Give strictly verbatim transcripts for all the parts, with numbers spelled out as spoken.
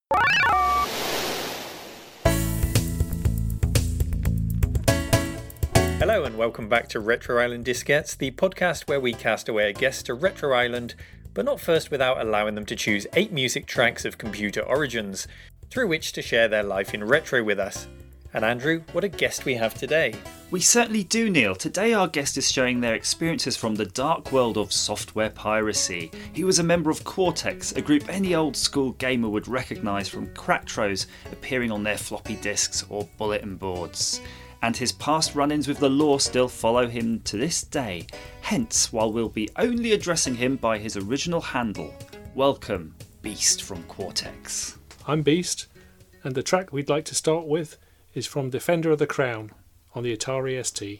Hello and welcome back to Retro Island Diskettes, the podcast where we cast away a guest to Retro Island, but not first without allowing them to choose eight music tracks of computer origins, through which to share their life in retro with us. And Andrew, what a guest we have today. We certainly do, Neil. Today our guest is sharing their experiences from the dark world of software piracy. He was a member of Cortex, a group any old school gamer would recognise from Cracktros appearing on their floppy disks or bulletin boards. And his past run-ins with the law still follow him to this day. Hence, while we'll be only addressing him by his original handle, welcome, Beast from Cortex. I'm Beast, and the track we'd like to start with is from Defender of the Crown on the Atari S T.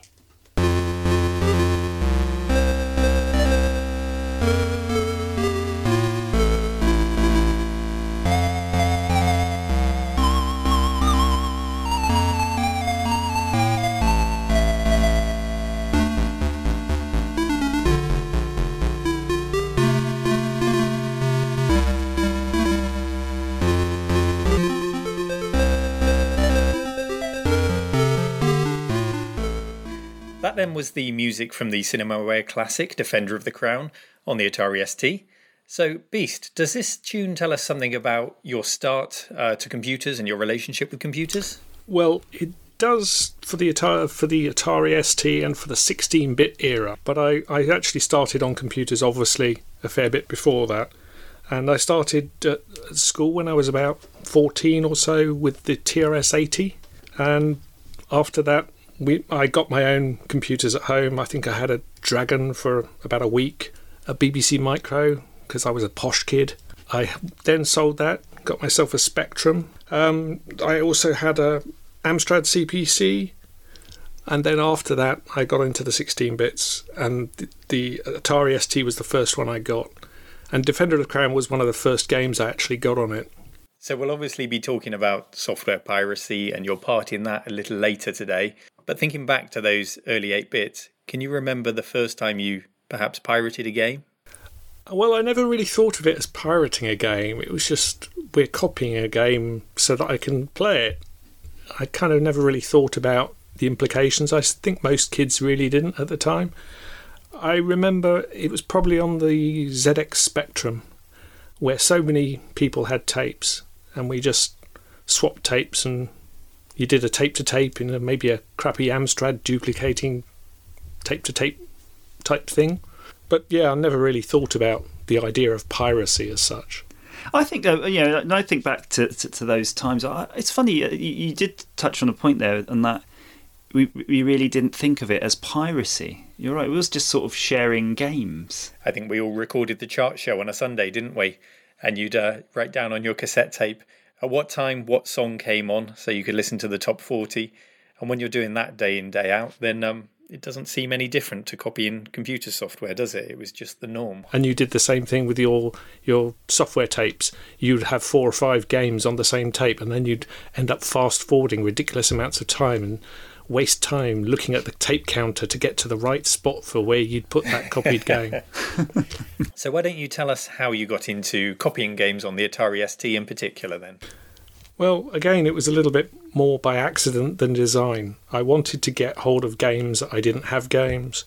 That then was the music from the Cinemaware classic Defender of the Crown on the Atari S T. So, Beast, does this tune tell us something about your start uh, to computers and your relationship with computers? Well, it does for the Atari, for the Atari S T and for the sixteen-bit era, but I, I actually started on computers obviously a fair bit before that. And I started at school when I was about fourteen or so with the T R S eighty, and after that We, I got my own computers at home. I think I had a Dragon for about a week, a B B C Micro, because I was a posh kid. I then sold that, got myself a Spectrum. Um, I also had a Amstrad C P C, and then after that I got into the sixteen bits, and the, the Atari S T was the first one I got. And Defender of the Crown was one of the first games I actually got on it. So we'll obviously be talking about software piracy and your part in that a little later today. But thinking back to those early eight bits, can you remember the first time you perhaps pirated a game? Well, I never really thought of it as pirating a game. It was just, we're copying a game so that I can play it. I kind of never really thought about the implications. I think most kids really didn't at the time. I remember it was probably on the Z X Spectrum, where so many people had tapes, and we just swapped tapes, and you did a tape-to-tape in a, maybe a crappy Amstrad duplicating tape-to-tape type thing. But yeah, I never really thought about the idea of piracy as such. I think, uh, you know, and I think back to, to, to those times. I, it's funny, you, you did touch on a point there, and that we we really didn't think of it as piracy. You're right, it was just sort of sharing games. I think we all recorded the chart show on a Sunday, didn't we? And you'd uh, write down on your cassette tape at what time what song came on, so you could listen to the top forty. And when you're doing that day in, day out, then um, it doesn't seem any different to copying computer software, does it? It was just the norm. And you did the same thing with your your software tapes. You'd have four or five games on the same tape, and then you'd end up fast-forwarding ridiculous amounts of time and waste time looking at the tape counter to get to the right spot for where you'd put that copied game. So why don't you tell us how you got into copying games on the Atari S T in particular then? Well, again, it was a little bit more by accident than design. I wanted to get hold of games. I didn't have games.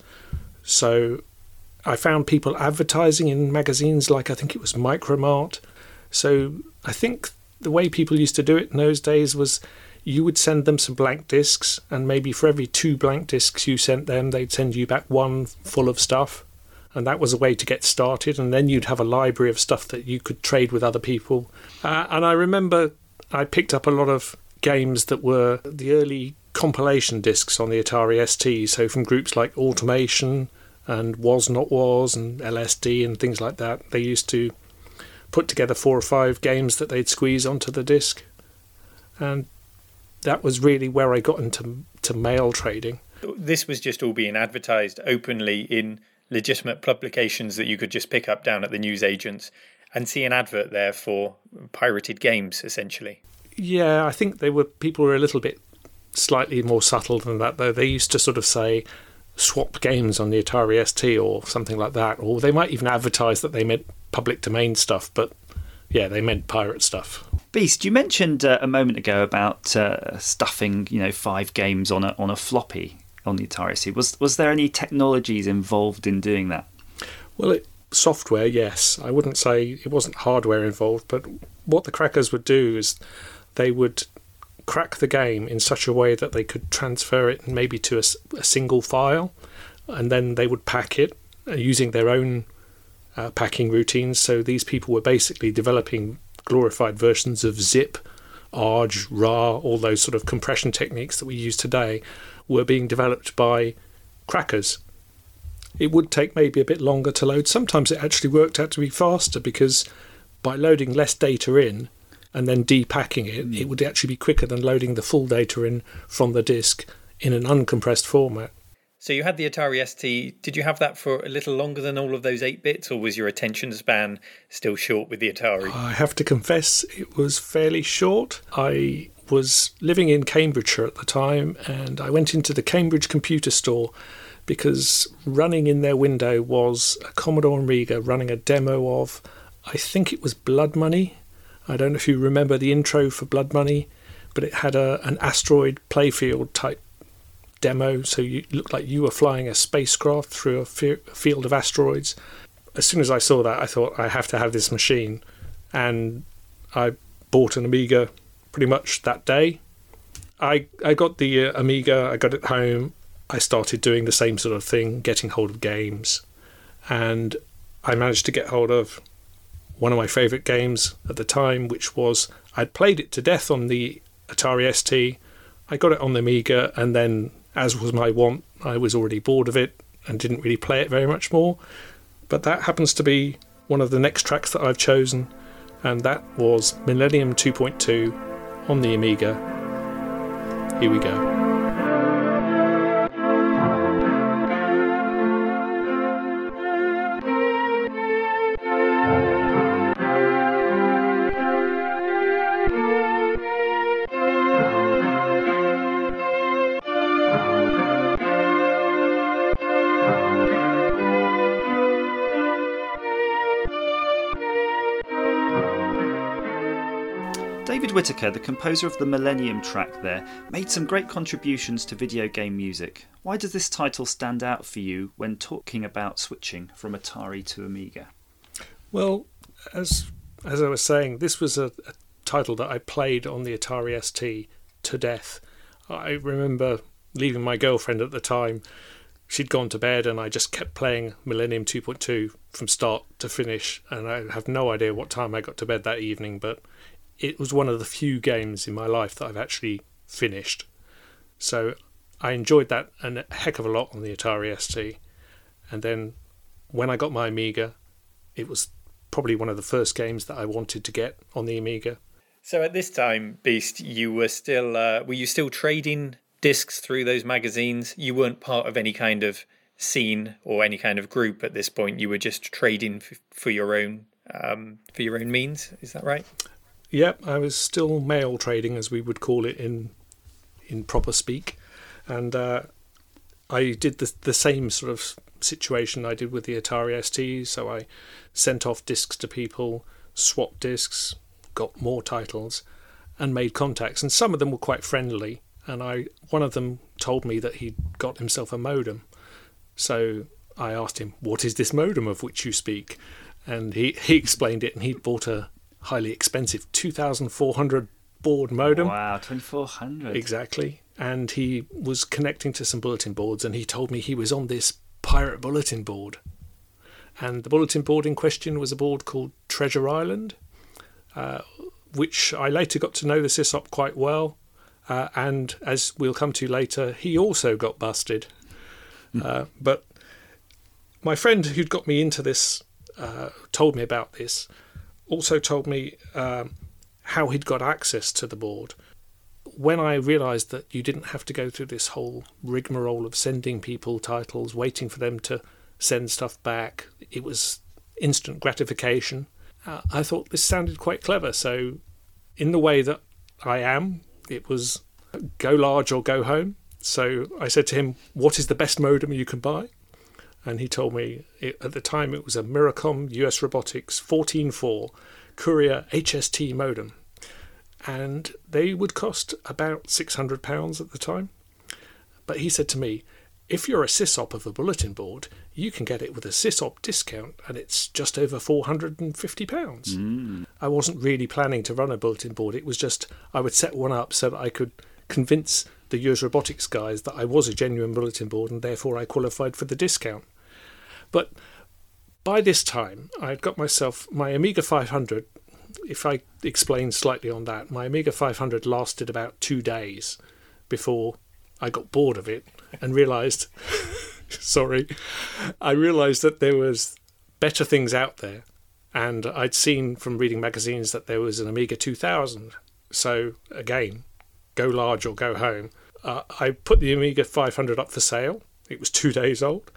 So I found people advertising in magazines like, I think it was Micromart. So I think the way people used to do it in those days was you would send them some blank discs, and maybe for every two blank discs you sent them, they'd send you back one full of stuff. And that was a way to get started. And then you'd have a library of stuff that you could trade with other people. Uh, and I remember I picked up a lot of games that were the early compilation discs on the Atari S T. So from groups like Automation and Was Not Was and L S D and things like that, they used to put together four or five games that they'd squeeze onto the disc. And that was really where I got into to mail trading. This was just all being advertised openly in legitimate publications that you could just pick up down at the newsagents and see an advert there for pirated games, essentially. Yeah, I think they were people were a little bit slightly more subtle than that, though. They used to sort of say swap games on the Atari S T or something like that, or they might even advertise that they meant public domain stuff, but yeah, they meant pirate stuff. Beast, you mentioned uh, a moment ago about uh, stuffing, you know, five games on a on a floppy on the Atari S T. Was was there any technologies involved in doing that? Well, it, software, yes. I wouldn't say it wasn't hardware involved, but what the crackers would do is they would crack the game in such a way that they could transfer it maybe to a, a single file, and then they would pack it uh, using their own uh, packing routines. So these people were basically developing glorified versions of zip, arg, rar, all those sort of compression techniques that we use today were being developed by crackers. It would take maybe a bit longer to load. Sometimes it actually worked out to be faster because by loading less data in and then depacking it, mm. it would actually be quicker than loading the full data in from the disk in an uncompressed format. So you had the Atari S T. Did you have that for a little longer than all of those eight bits, or was your attention span still short with the Atari? I have to confess it was fairly short. I was living in Cambridgeshire at the time, and I went into the Cambridge Computer Store because running in their window was a Commodore Amiga running a demo of, I think it was Blood Money. I don't know if you remember the intro for Blood Money, but it had a an asteroid playfield type demo, so you looked like you were flying a spacecraft through a f- field of asteroids. As soon as I saw that, I thought, I have to have this machine. And I bought an Amiga pretty much that day. I I got the uh, Amiga, I got it home. I started doing the same sort of thing, getting hold of games. And I managed to get hold of one of my favourite games at the time, which was, I'd played it to death on the Atari S T. I got it on the Amiga, and then, as was my wont, I was already bored of it and didn't really play it very much more. But that happens to be one of the next tracks that I've chosen, and that was Millennium two point two on the Amiga. Here we go. David Whittaker, the composer of the Millennium track there, made some great contributions to video game music. Why does this title stand out for you when talking about switching from Atari to Amiga? Well, as as I was saying, this was a, a title that I played on the Atari S T to death. I remember leaving my girlfriend at the time. She'd gone to bed and I just kept playing Millennium two point two from start to finish, and I have no idea what time I got to bed that evening, but it was one of the few games in my life that I've actually finished. So I enjoyed that a heck of a lot on the Atari S T. And then when I got my Amiga, it was probably one of the first games that I wanted to get on the Amiga. So at this time, Beast, you were still uh, were you still trading discs through those magazines? You weren't part of any kind of scene or any kind of group at this point. You were just trading f- for your own um, for your own means. Is that right? Yep, I was still mail trading, as we would call it in in proper speak, and uh, I did the the same sort of situation I did with the Atari S T. So I sent off discs to people, swapped discs, got more titles, and made contacts. And some of them were quite friendly. And I one of them told me that he'd got himself a modem. So I asked him, "What is this modem of which you speak?" And he he explained it, and he'd bought a highly expensive two thousand four hundred baud modem. Wow, twenty-four hundred. Exactly. And he was connecting to some bulletin boards, and he told me he was on this pirate bulletin board. And the bulletin board in question was a board called Treasure Island, uh, which I later got to know the sysop quite well. Uh, and as we'll come to later, he also got busted. Mm. Uh, but my friend who'd got me into this uh, told me about this, also told me um, how he'd got access to the board. When I realised that you didn't have to go through this whole rigmarole of sending people titles, waiting for them to send stuff back, it was instant gratification. Uh, I thought this sounded quite clever. So in the way that I am, it was go large or go home. So I said to him, "What is the best modem you can buy?" And he told me, it, at the time it was a Miracom U S Robotics fourteen four Courier H S T modem. and they would cost about six hundred pounds at the time. But he said to me, if you're a sysop of a bulletin board, you can get it with a sysop discount, and it's just over four hundred fifty pounds. Mm. I wasn't really planning to run a bulletin board. It was just I would set one up so that I could convince the Yours Robotics guys that I was a genuine bulletin board, and therefore I qualified for the discount. But by this time, I had got myself my Amiga five hundred. If I explain slightly on that, my Amiga five hundred lasted about two days before I got bored of it and realised, sorry, I realised that there was better things out there. And I'd seen from reading magazines that there was an Amiga two thousand. So again, go large or go home. Uh, I put the Amiga five hundred up for sale. It was two days old.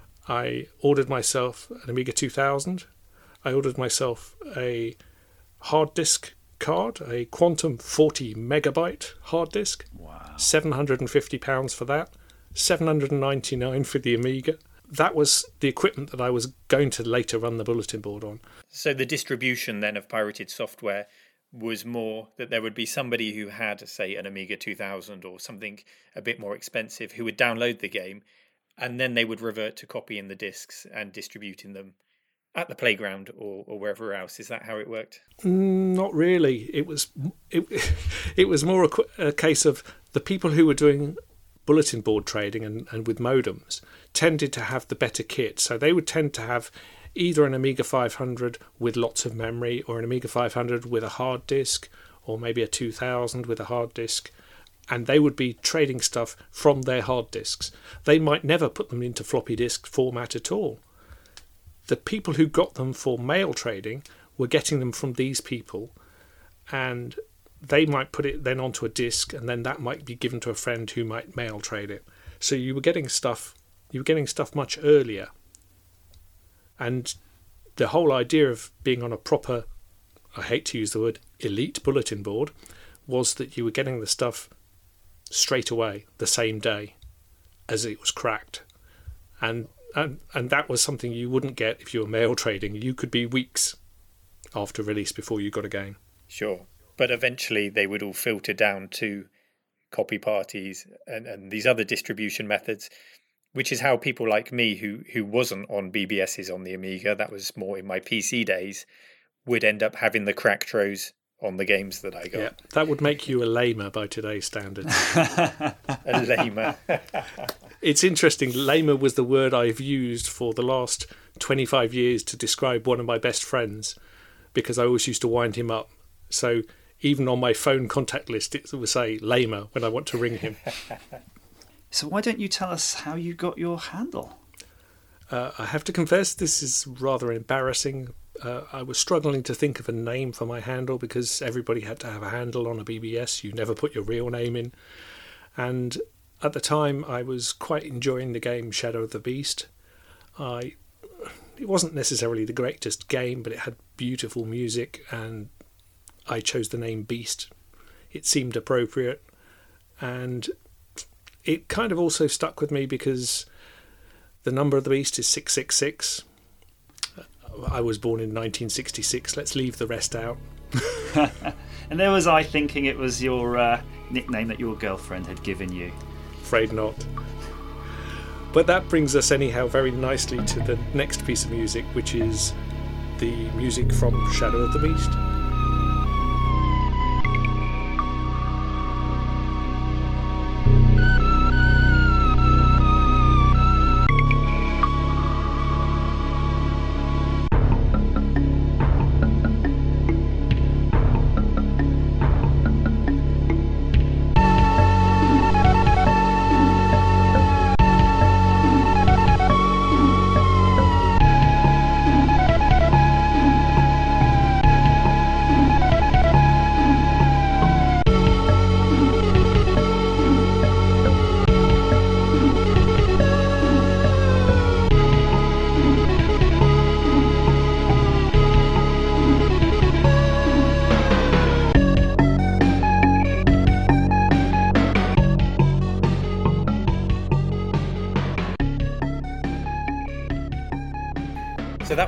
I ordered myself an Amiga two thousand. I ordered myself a hard disk card, a Quantum forty megabyte hard disk. Wow. seven hundred fifty pounds for that. seven hundred ninety-nine for the Amiga. That was the equipment that I was going to later run the bulletin board on. So the distribution then of pirated software was more that there would be somebody who had, say, an Amiga two thousand or something a bit more expensive who would download the game, and then they would revert to copying the discs and distributing them at the playground or, or wherever else. Is that how it worked? Not really. It was it, it was more a, a case of the people who were doing bulletin board trading and, and with modems tended to have the better kit. So they would tend to have either an Amiga five hundred with lots of memory, or an Amiga five hundred with a hard disk, or maybe a two thousand with a hard disk. And they would be trading stuff from their hard disks. They might never put them into floppy disk format at all. The people who got them for mail trading were getting them from these people, and they might put it then onto a disk, and then that might be given to a friend who might mail trade it. So you were getting stuff, you were getting stuff much earlier. And the whole idea of being on a proper, I hate to use the word, elite bulletin board, was that you were getting the stuff straight away, the same day as it was cracked. And and and that was something you wouldn't get if you were mail trading. You could be weeks after release before you got a game. Sure. But eventually they would all filter down to copy parties and, and these other distribution methods, which is how people like me who, who wasn't on B B Ss on the Amiga, that was more in my P C days, would end up having the Cracktros on the games that I got. Yeah, that would make you a lamer by today's standards. A lamer. It's interesting, lamer was the word I've used for the last twenty-five years to describe one of my best friends, because I always used to wind him up. So even on my phone contact list, it would say lamer when I want to ring him. So why don't you tell us how you got your handle? Uh, I have to confess, this is rather embarrassing. Uh, I was struggling to think of a name for my handle because everybody had to have a handle on a B B S. You never put your real name in. And at the time, I was quite enjoying the game Shadow of the Beast. I, it wasn't necessarily the greatest game, but it had beautiful music, and I chose the name Beast. It seemed appropriate, and it kind of also stuck with me because the number of the beast is six six six. I was born in nineteen sixty-six. Let's leave the rest out. And there was I thinking it was your uh, nickname that your girlfriend had given you. Afraid not. But that brings us anyhow very nicely to the next piece of music, which is the music from Shadow of the Beast.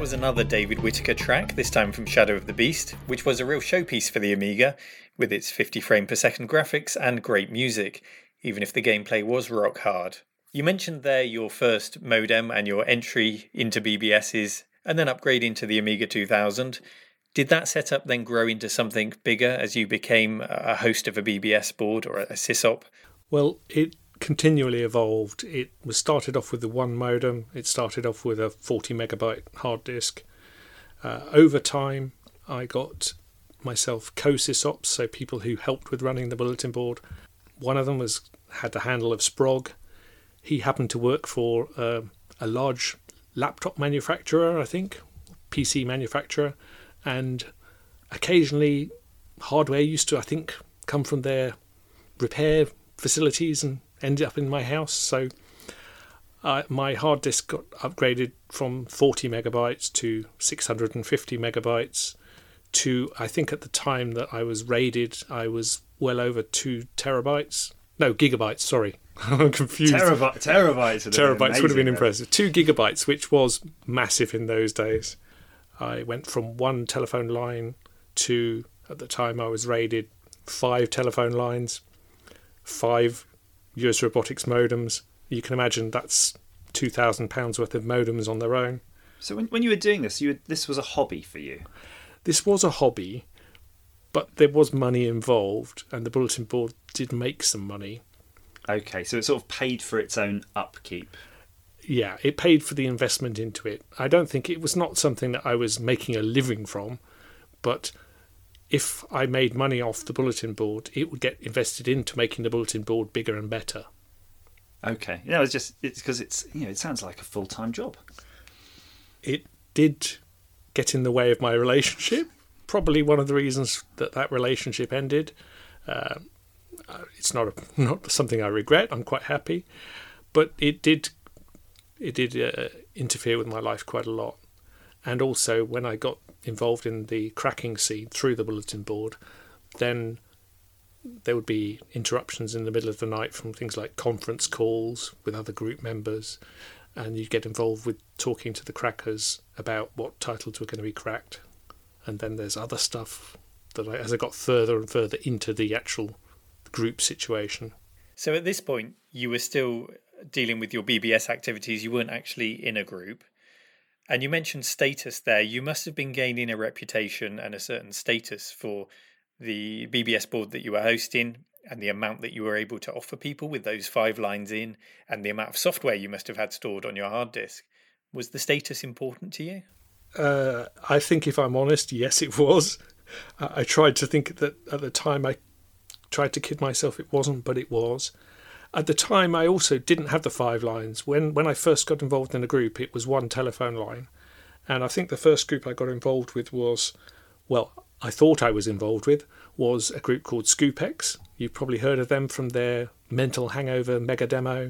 was another David Whittaker track, this time from Shadow of the Beast, which was a real showpiece for the Amiga, with its fifty frame per second graphics and great music, even if the gameplay was rock hard. You mentioned there your first modem and your entry into B B Ss, and then upgrading to the Amiga two thousand. Did that setup then grow into something bigger as you became a host of a B B S board or a sysop? Well, it continually evolved. It was started off with the one modem. It started off with a forty megabyte hard disk. Uh, over time, I got myself co-sysops, so people who helped with running the bulletin board. One of them was had the handle of Sprog. He happened to work for uh, a large laptop manufacturer, I think, P C manufacturer, and occasionally hardware used to, I think, come from their repair facilities and end up in my house. So uh, my hard disk got upgraded from forty megabytes to six hundred fifty megabytes to, I think at the time that I was raided, I was well over two terabytes. No, gigabytes, sorry. I'm confused. Terabyte, terabytes would have terabytes been would have been amazing, impressive. Two gigabytes, which was massive in those days. I went from one telephone line to, at the time I was raided, five telephone lines, five U S Robotics modems. You can imagine that's two thousand pounds worth of modems on their own. So when, when you were doing this, you were, this was a hobby for you? This was a hobby, but there was money involved, and the bulletin board did make some money. Okay, so it sort of paid for its own upkeep. Yeah, it paid for the investment into it. I don't think it was not something that I was making a living from, but if I made money off the bulletin board, it would get invested into making the bulletin board bigger and better. Okay, you know, it's just it's because it's you know it sounds like a full time job. It did get in the way of my relationship. Probably one of the reasons that that relationship ended. Uh, it's not a, not something I regret. I'm quite happy, but it did it did uh, interfere with my life quite a lot. And also, when I got involved in the cracking scene through the bulletin board, then there would be interruptions in the middle of the night from things like conference calls with other group members, and you get involved with talking to the crackers about what titles were going to be cracked. And then there's other stuff that I, as I got further and further into the actual group situation. So at this point, you were still dealing with your B B S activities. You weren't actually in a group. And you mentioned status there. You must have been gaining a reputation and a certain status for the B B S board that you were hosting and the amount that you were able to offer people with those five lines in and the amount of software you must have had stored on your hard disk. Was the status important to you? Uh, I think if I'm honest, yes, it was. I tried to think that at the time I tried to kid myself it wasn't, but it was. At the time, I also didn't have the five lines. When when I first got involved in a group, it was one telephone line. And I think the first group I got involved with was, well, I thought I was involved with, was a group called Scoopex. You've probably heard of them from their Mental Hangover mega demo.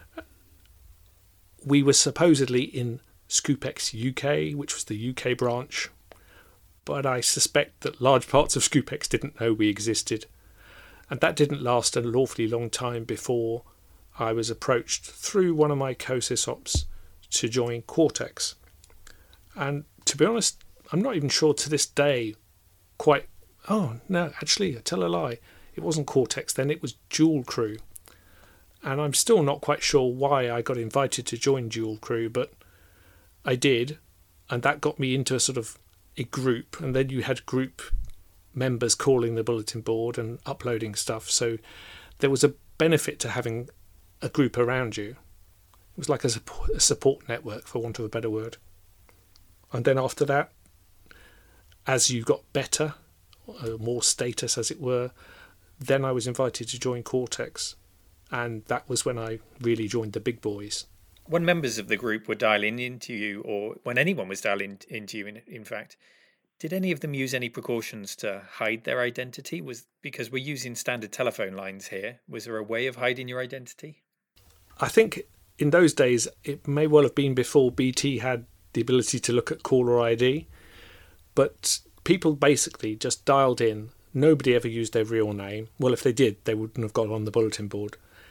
We were supposedly in Scoopex U K, which was the U K branch. But I suspect that large parts of Scoopex didn't know we existed. And that didn't last an awfully long time before I was approached through one of my co-sysops to join Cortex. And to be honest, I'm not even sure to this day quite... Oh, no, actually, I tell a lie. It wasn't Cortex then, it was Dual Crew. And I'm still not quite sure why I got invited to join Dual Crew, but I did. And that got me into a sort of a group. And then you had group members calling the bulletin board and uploading stuff, so there was a benefit to having a group around you. It was like a support, a support network, for want of a better word. And then after that, as you got better, uh, more status as it were, then I was invited to join Cortex, and that was when I really joined the big boys. When members of the group were dialing into you, or when anyone was dialing into you in, in fact, did any of them use any precautions to hide their identity? Was because we're using standard telephone lines here. Was there a way of hiding your identity? I think in those days, it may well have been before B T had the ability to look at caller I D. But people basically just dialed in. Nobody ever used their real name. Well, if they did, they wouldn't have got on the bulletin board.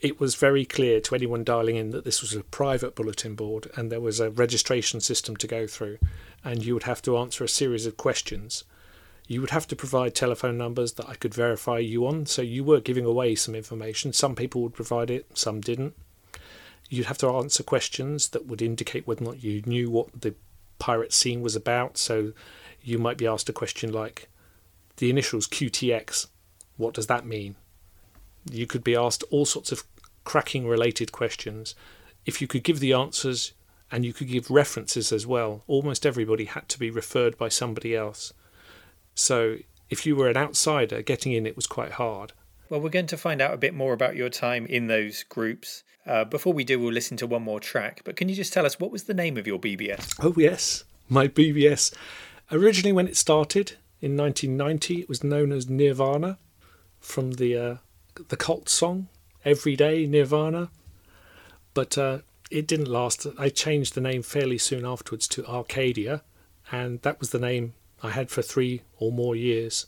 it was very clear to anyone dialing in that this was a private bulletin board and there was a registration system to go through, and you would have to answer a series of questions. You would have to provide telephone numbers that I could verify you on, so you were giving away some information. Some people would provide it, some didn't. You'd have to answer questions that would indicate whether or not you knew what the pirate scene was about. So you might be asked a question like, the initials Q T X, what does that mean? You could be asked all sorts of cracking related questions. If you could give the answers and you could give references as well, almost everybody had to be referred by somebody else. So if you were an outsider, getting in it was quite hard. Well, we're going to find out a bit more about your time in those groups. Uh, before we do, we'll listen to one more track. But can you just tell us, what was the name of your B B S? Oh yes, my B B S. Originally when it started in nineteen ninety, it was known as Nirvana, from the uh, the cult song Every Day Nirvana. But uh, it didn't last. I changed the name fairly soon afterwards to Arcadia, and that was the name I had for three or more years.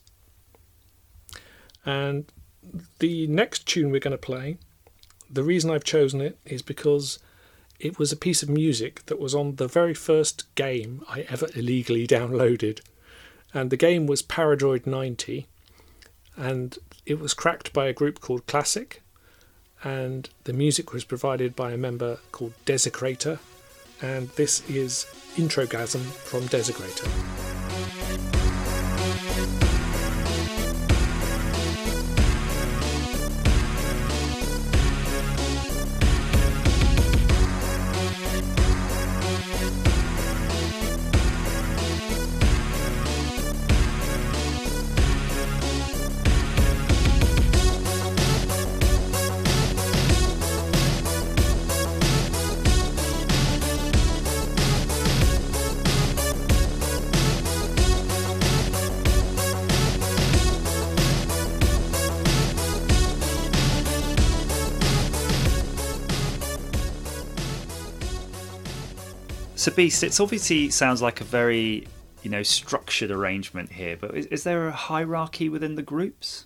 And the next tune we're going to play, the reason I've chosen it is because it was a piece of music that was on the very first game I ever illegally downloaded. And the game was Paradroid ninety, and it was cracked by a group called Classic, and the music was provided by a member called Desecrator, and this is Introgasm from Desecrator. So Beast, it's obviously sounds like a very, you know, structured arrangement here, but is, is there a hierarchy within the groups?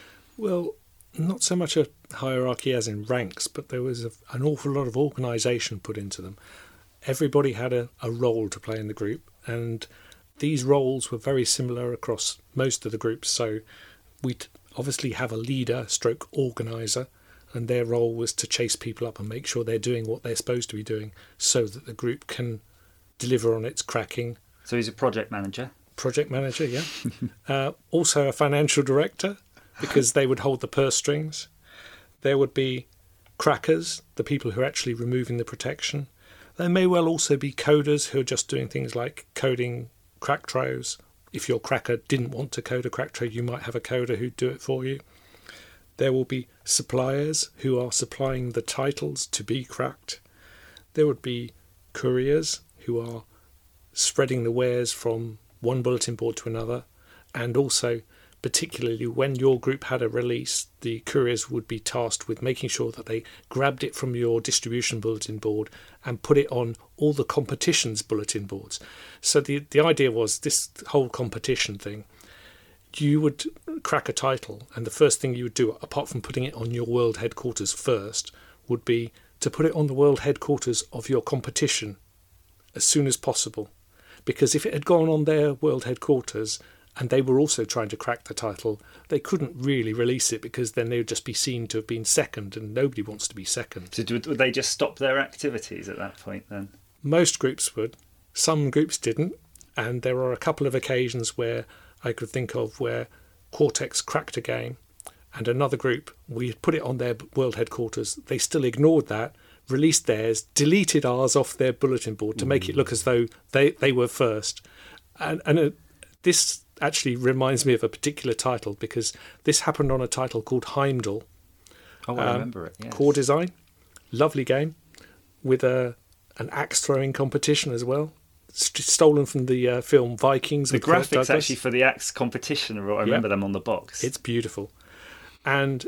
Well, not so much a hierarchy as in ranks, but there was a, an awful lot of organisation put into them. Everybody had a, a role to play in the group, and these roles were very similar across most of the groups. So we'd obviously have a leader stroke organiser, and their role was to chase people up and make sure they're doing what they're supposed to be doing so that the group can deliver on its cracking. So he's a project manager? Project manager, yeah. uh, also a financial director, because they would hold the purse strings. There would be crackers, the people who are actually removing the protection. There may well also be coders who are just doing things like coding crack trays. If your cracker didn't want to code a crack tray, you might have a coder who'd do it for you. There will be suppliers who are supplying the titles to be cracked. There would be couriers who are spreading the wares from one bulletin board to another. And also, particularly when your group had a release, the couriers would be tasked with making sure that they grabbed it from your distribution bulletin board and put it on all the competition's bulletin boards. So the, the idea was this whole competition thing. You would crack a title, and the first thing you would do, apart from putting it on your world headquarters first, would be to put it on the world headquarters of your competition as soon as possible. Because if it had gone on their world headquarters and they were also trying to crack the title, they couldn't really release it, because then they would just be seen to have been second, and nobody wants to be second. So would they just stop their activities at that point then? Most groups would. Some groups didn't, and there are a couple of occasions where I could think of where Cortex cracked a game, and another group, we had put it on their world headquarters. They still ignored that, released theirs, deleted ours off their bulletin board to mm. make it look as though they, they were first. And, and uh, this actually reminds me of a particular title, because this happened on a title called Heimdall. Oh, I um, remember it, yes. Core design, lovely game, with a an axe throwing competition as well. Stolen from the uh, film Vikings. The graphics actually for the axe competition, I remember yep. them on the box. It's beautiful. And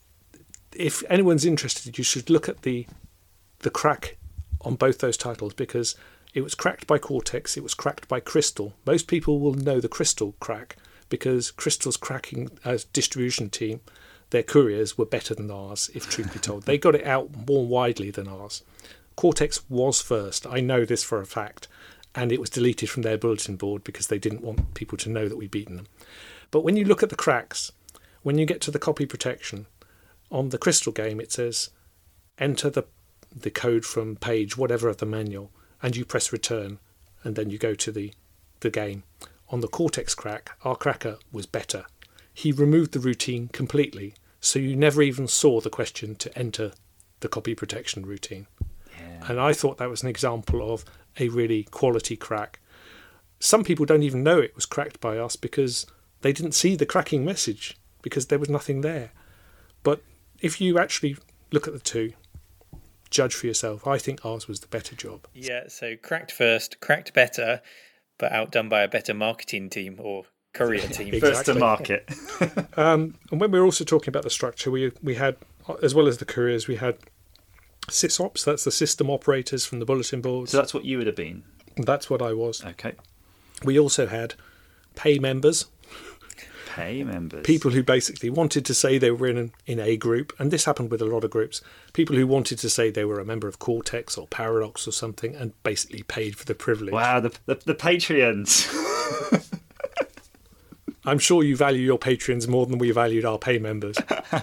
if anyone's interested, you should look at the the crack on both those titles, because it was cracked by Cortex, it was cracked by Crystal. Most people will know the Crystal crack, because Crystal's cracking uh, distribution team, their couriers were better than ours, if truth be told. They got it out more widely than ours. Cortex was first. I know this for a fact. And it was deleted from their bulletin board because they didn't want people to know that we'd beaten them. But when you look at the cracks, when you get to the copy protection, on the Crystal game it says, enter the the code from page whatever of the manual, and you press return, and then you go to the, the game. On the Cortex crack, our cracker was better. He removed the routine completely, so you never even saw the question to enter the copy protection routine. Yeah. And I thought that was an example of a really quality crack. Some people don't even know it was cracked by us because they didn't see the cracking message, because there was nothing there. But if you actually look at the two, judge for yourself. I think ours was the better job. Yeah, so cracked first, cracked better, but outdone by a better marketing team or courier team. Exactly. First to market. um, and when we were also talking about the structure, we we had, as well as the couriers, we had sysops, that's the system operators from the bulletin boards. So that's what you would have been? That's what I was. Okay. We also had pay members. Pay members. People who basically wanted to say they were in an, in a group, and this happened with a lot of groups. People who wanted to say they were a member of Cortex or Paradox or something, and basically paid for the privilege. Wow, the the, the Patreons. I'm sure you value your Patreons more than we valued our pay members.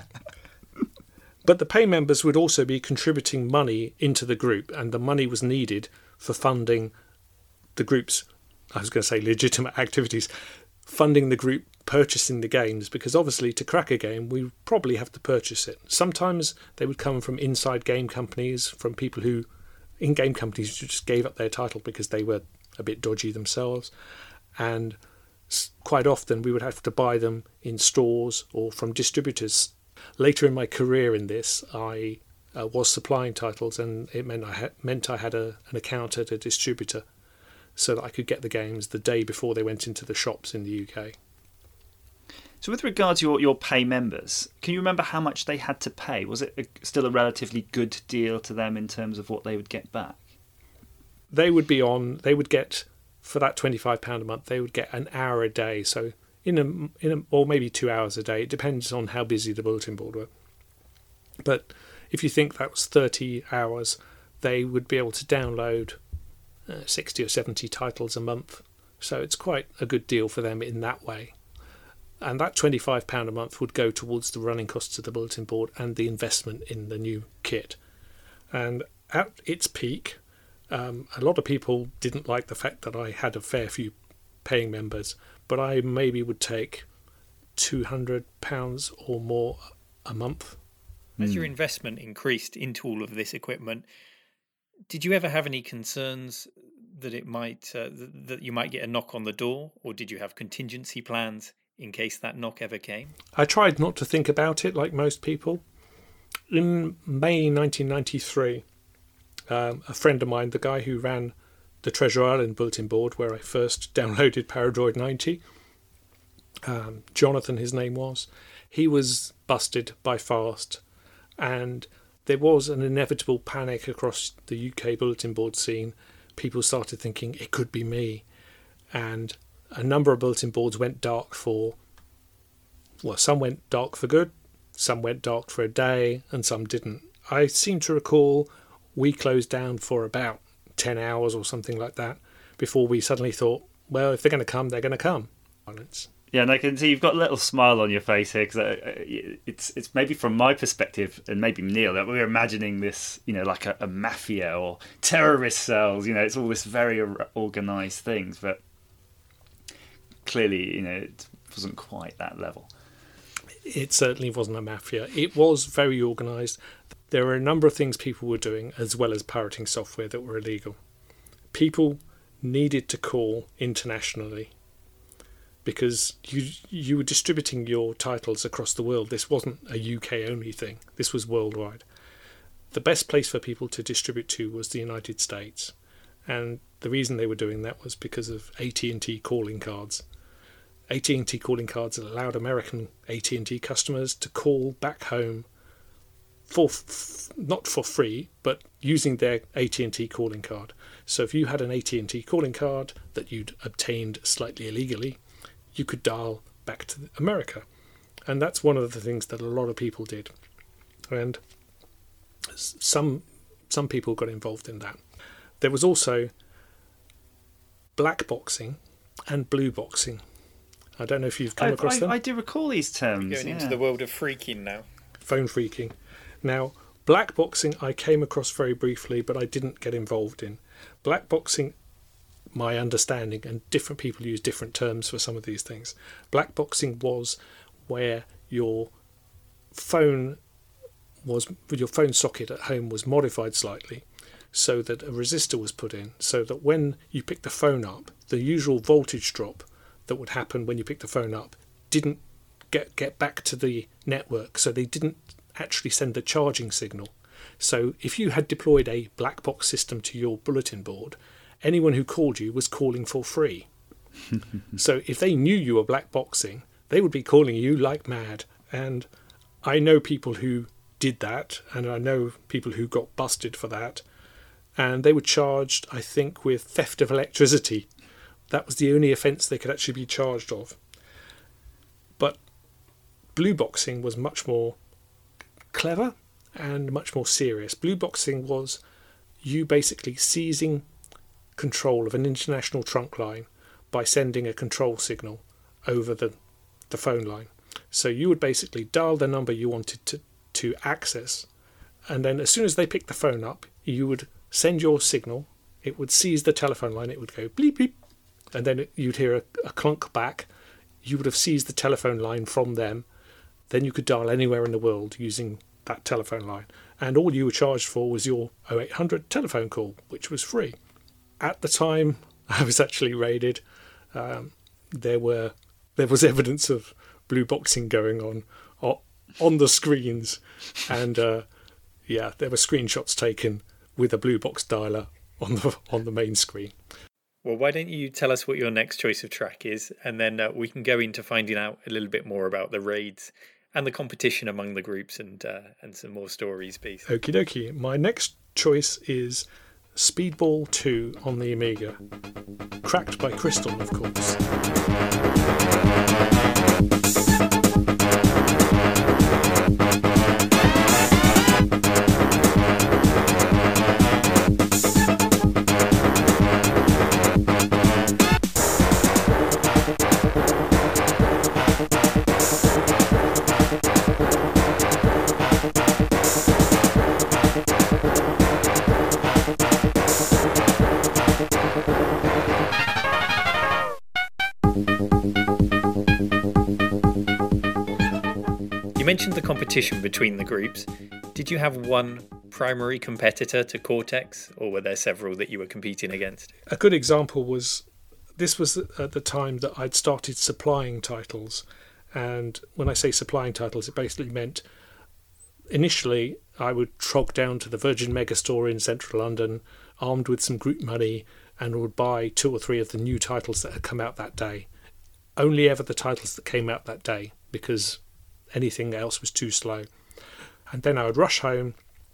But the pay members would also be contributing money into the group, and the money was needed for funding the group's, I was going to say legitimate activities, funding the group purchasing the games, because obviously to crack a game we probably have to purchase it. Sometimes they would come from inside game companies, from people who, in game companies, who just gave up their title because they were a bit dodgy themselves, and quite often we would have to buy them in stores or from distributors. Later in my career in this, I uh, was supplying titles, and it meant I had, meant I had a, an account at a distributor so that I could get the games the day before they went into the shops in the U K. So with regard to your, your pay members, can you remember how much they had to pay? Was it a, still a relatively good deal to them in terms of what they would get back? They would be on, they would get, for that twenty-five pounds a month, they would get an hour a day. So in a, in a, or maybe two hours a day. It depends on how busy the bulletin board were. But if you think that was thirty hours, they would be able to download uh, sixty or seventy titles a month. So it's quite a good deal for them in that way. And that twenty-five pounds a month would go towards the running costs of the bulletin board and the investment in the new kit. And at its peak, um, a lot of people didn't like the fact that I had a fair few paying members, but I maybe would take two hundred pounds or more a month. As your investment increased into all of this equipment, did you ever have any concerns that it might uh, that you might get a knock on the door, or did you have contingency plans in case that knock ever came? I tried not to think about it like most people. In May nineteen ninety-three, um, a friend of mine, the guy who ran the Treasure Island bulletin board where I first downloaded Paradroid ninety, um, Jonathan his name was, he was busted by Fast, and there was an inevitable panic across the U K bulletin board scene. People started thinking it could be me, and a number of bulletin boards went dark for, well, some went dark for good, some went dark for a day, and some didn't. I seem to recall we closed down for about ten hours or something like that before we suddenly thought, well, if they're going to come, they're going to come. Yeah, and I can see you've got a little smile on your face here, because it's it's maybe from my perspective, and maybe Neil, that we're imagining this, you know, like a, a mafia or terrorist cells. You know, it's all this very organised things, but clearly, you know, it wasn't quite that level. It certainly wasn't a mafia. It was very organised. There were a number of things people were doing, as well as pirating software, that were illegal. People needed to call internationally, because you you were distributing your titles across the world. This wasn't a U K only thing. This was worldwide. The best place for people to distribute to was the United States, and the reason they were doing that was because of A T and T calling cards. A T and T calling cards allowed American A T and T customers to call back home for f- not for free, but using their A T and T calling card. So if you had an A T and T calling card that you'd obtained slightly illegally, you could dial back to America. And that's one of the things that a lot of people did. And some some people got involved in that. There was also black boxing and blue boxing. I don't know if you've come I, across I, them. I do recall these terms. Going yeah. into the world of freaking now. Phone freaking. Now, black boxing I came across very briefly, but I didn't get involved in. Black boxing, my understanding, and different people use different terms for some of these things. Black boxing was where your phone was your phone socket at home was modified slightly so that a resistor was put in, so that when you picked the phone up, the usual voltage drop that would happen when you picked the phone up didn't get get back to the network, so they didn't actually send the charging signal. So if you had deployed a black box system to your bulletin board, anyone who called you was calling for free. So if they knew you were black boxing, they would be calling you like mad. And I know people who did that, and I know people who got busted for that, and they were charged, I think, with theft of electricity. That was the only offence they could actually be charged of. But blue boxing was much more clever and much more serious. Blue boxing was you basically seizing control of an international trunk line by sending a control signal over the, the phone line. So you would basically dial the number you wanted to, to access, and then as soon as they picked the phone up, you would send your signal, it would seize the telephone line, it would go bleep bleep, and then it, you'd hear a, a clunk back. You would have seized the telephone line from them. Then you could dial anywhere in the world using that telephone line, and all you were charged for was your oh eight hundred telephone call, which was free. At the time I was actually raided, um, there were there was evidence of blue boxing going on on, on the screens, and uh, yeah, there were screenshots taken with a blue box dialer on the on the main screen. Well, why don't you tell us what your next choice of track is, and then uh, we can go into finding out a little bit more about the raids and the competition among the groups, and uh, and some more stories, please. Okie dokie. My next choice is Speedball two on the Amiga, cracked by Crystal, of course. You mentioned the competition between the groups. Did you have one primary competitor to Cortex, or were there several that you were competing against? A good example was, this was at the time that I'd started supplying titles, and when I say supplying titles, it basically meant initially I would trog down to the Virgin Megastore in central London, armed with some group money, and would buy two or three of the new titles that had come out that day. Only ever the titles that came out that day, because anything else was too slow. And then I would rush home,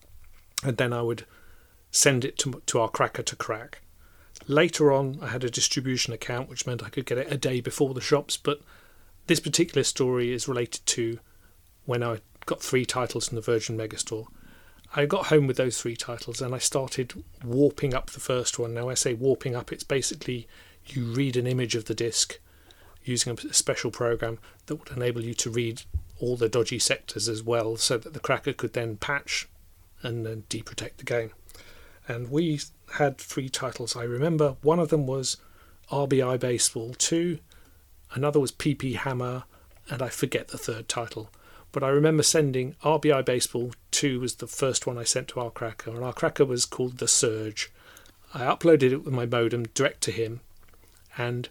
and then I would send it to, to our cracker to crack. Later on, I had a distribution account, which meant I could get it a day before the shops, but this particular story is related to when I got three titles from the Virgin Megastore. I got home with those three titles, and I started warping up the first one. Now, I say warping up, it's basically you read an image of the disc using a special program that would enable you to read all the dodgy sectors as well, so that the cracker could then patch and then deprotect the game. And we had three titles. I remember one of them was R B I Baseball two, another was P P Hammer, and I forget the third title. But I remember sending R B I Baseball two was the first one I sent to our cracker, and our cracker was called The Surge. I uploaded it with my modem direct to him, and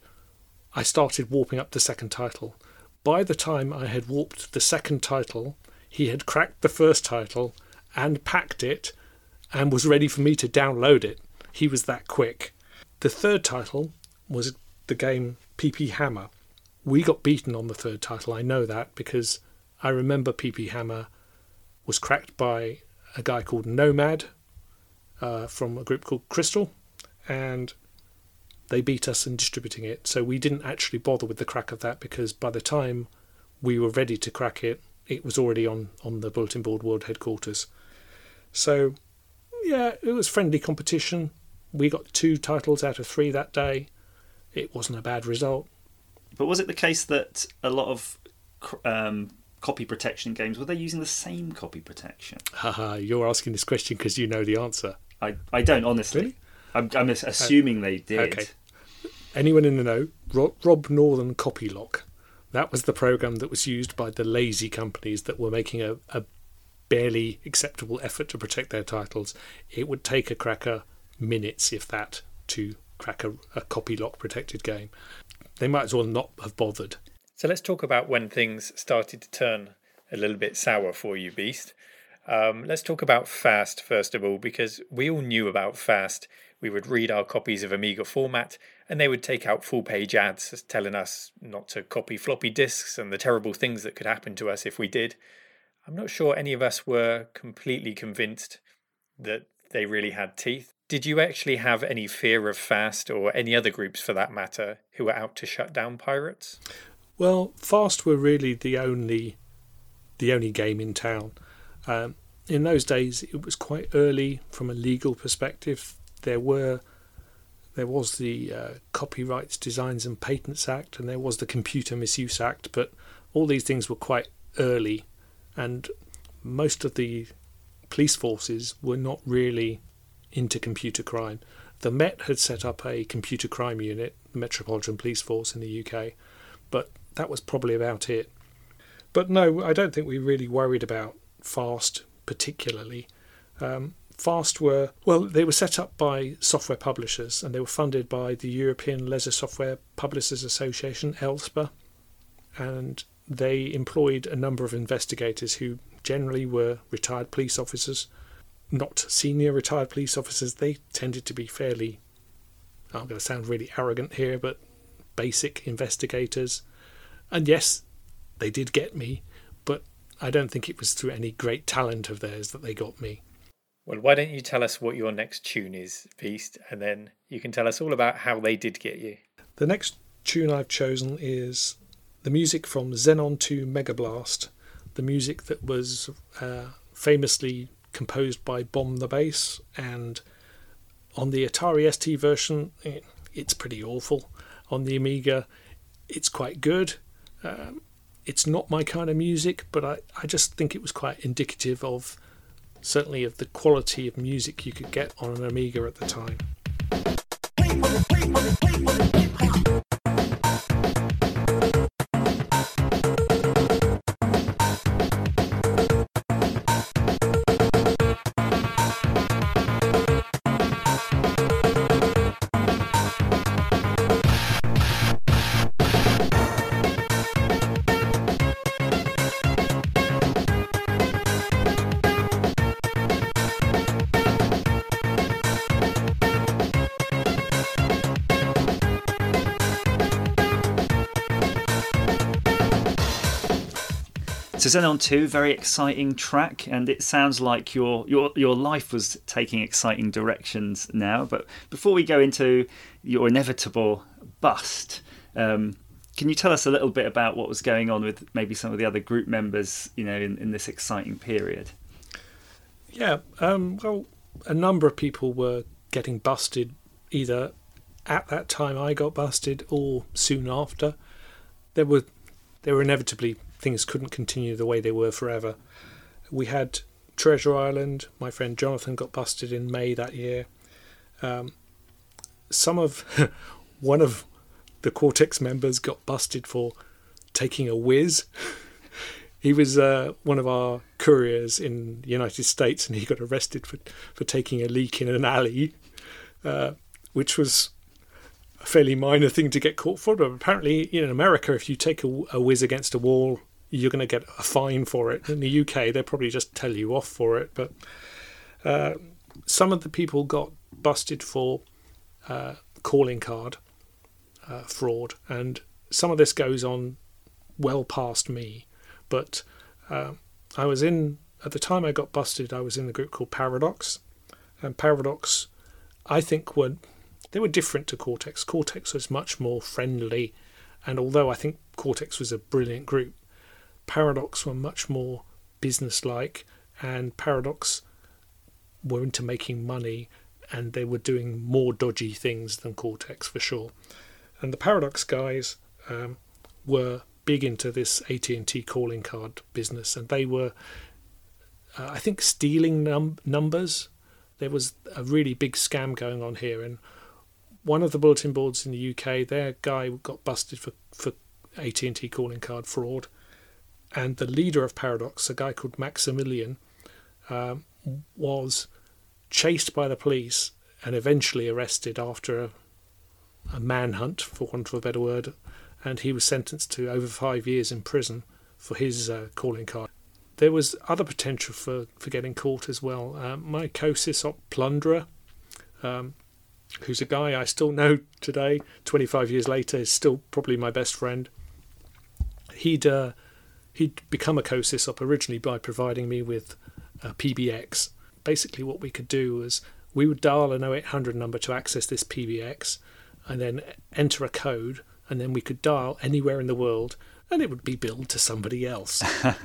I started warping up the second title. By the time I had warped the second title, he had cracked the first title and packed it and was ready for me to download it. He was that quick. The third title was the game P P Hammer. We got beaten on the third title, I know that, because I remember P P Hammer was cracked by a guy called Nomad uh, from a group called Crystal, and they beat us in distributing it. So we didn't actually bother with the crack of that, because by the time we were ready to crack it, it was already on, on the Bulletin Board World headquarters. So, yeah, it was friendly competition. We got two titles out of three that day. It wasn't a bad result. But was it the case that a lot of um, copy protection games, were they using the same copy protection? Haha, you're asking this question because you know the answer. I, I don't, honestly. Really? I'm, I'm assuming uh, they did. Okay. Anyone in the know? Rob, Rob Northern Copylock. That was the program that was used by the lazy companies that were making a, a barely acceptable effort to protect their titles. It would take a cracker minutes, if that, to crack a, a Copylock protected game. They might as well not have bothered. So let's talk about when things started to turn a little bit sour for you, Beast. Um, let's talk about Fast, first of all, because we all knew about Fast. We would read our copies of Amiga format, and they would take out full-page ads telling us not to copy floppy disks and the terrible things that could happen to us if we did. I'm not sure any of us were completely convinced that they really had teeth. Did you actually have any fear of Fast, or any other groups for that matter, who were out to shut down pirates? Well, Fast were really the only the only game in town. Um, in those days, it was quite early from a legal perspective. There were there was the uh, Copyrights, Designs and Patents Act, and there was the Computer Misuse Act, but all these things were quite early, and most of the police forces were not really into computer crime. The Met had set up a computer crime unit, the Metropolitan Police Force in the U K, but that was probably about it. But no, I don't think we really worried about Fast particularly. Um, Fast were, well, they were set up by software publishers, and they were funded by the European Leisure Software Publishers Association, E L S P A, and they employed a number of investigators who generally were retired police officers, not senior retired police officers. They tended to be fairly, I'm going to sound really arrogant here, but basic investigators. And yes, they did get me, but I don't think it was through any great talent of theirs that they got me. Well, why don't you tell us what your next tune is, Beast, and then you can tell us all about how they did get you. The next tune I've chosen is the music from Xenon two Mega Blast, the music that was uh, famously composed by Bomb the Bass, and on the Atari S T version, it, it's pretty awful. On the Amiga, it's quite good. Um, it's not my kind of music, but I, I just think it was quite indicative of, certainly of the quality of music you could get on an Amiga at the time. So Xenon two, very exciting track, and it sounds like your your your life was taking exciting directions now. But before we go into your inevitable bust, um, can you tell us a little bit about what was going on with maybe some of the other group members, you know, in, in this exciting period? Yeah, um, well, a number of people were getting busted either at that time I got busted or soon after. There were there were inevitably things couldn't continue the way they were forever. We had Treasure Island. My friend Jonathan got busted in May that year. Um, some of one of the Cortex members got busted for taking a whiz. He was uh, one of our couriers in the United States, and he got arrested for for taking a leak in an alley, uh, which was a fairly minor thing to get caught for. But apparently, in America, if you take a, a whiz against a wall, you're going to get a fine for it. In the U K, they'll probably just tell you off for it. But uh, some of the people got busted for uh, calling card uh, fraud, and some of this goes on well past me. But uh, I was in, at the time I got busted, I was in the group called Paradox. And Paradox, I think, were they were different to Cortex. Cortex was much more friendly, and although I think Cortex was a brilliant group, Paradox were much more businesslike, and Paradox were into making money, and they were doing more dodgy things than Cortex for sure. And the Paradox guys um, were big into this A T and T calling card business, and they were, uh, I think, stealing num- numbers. There was a really big scam going on here, and one of the bulletin boards in the U K, their guy got busted for, for A T and T calling card fraud, and the leader of Paradox, a guy called Maximilian, um, was chased by the police and eventually arrested after a, a manhunt, for want of a better word, and he was sentenced to over five years in prison for his uh, calling card. There was other potential for, for getting caught as well. Uh, my co-sysop Plunderer, um, who's a guy I still know today, twenty-five years later, is still probably my best friend. He'd uh, he'd become a co-sysop originally by providing me with a P B X. Basically what we could do was we would dial an oh eight hundred number to access this P B X and then enter a code, and then we could dial anywhere in the world and it would be billed to somebody else.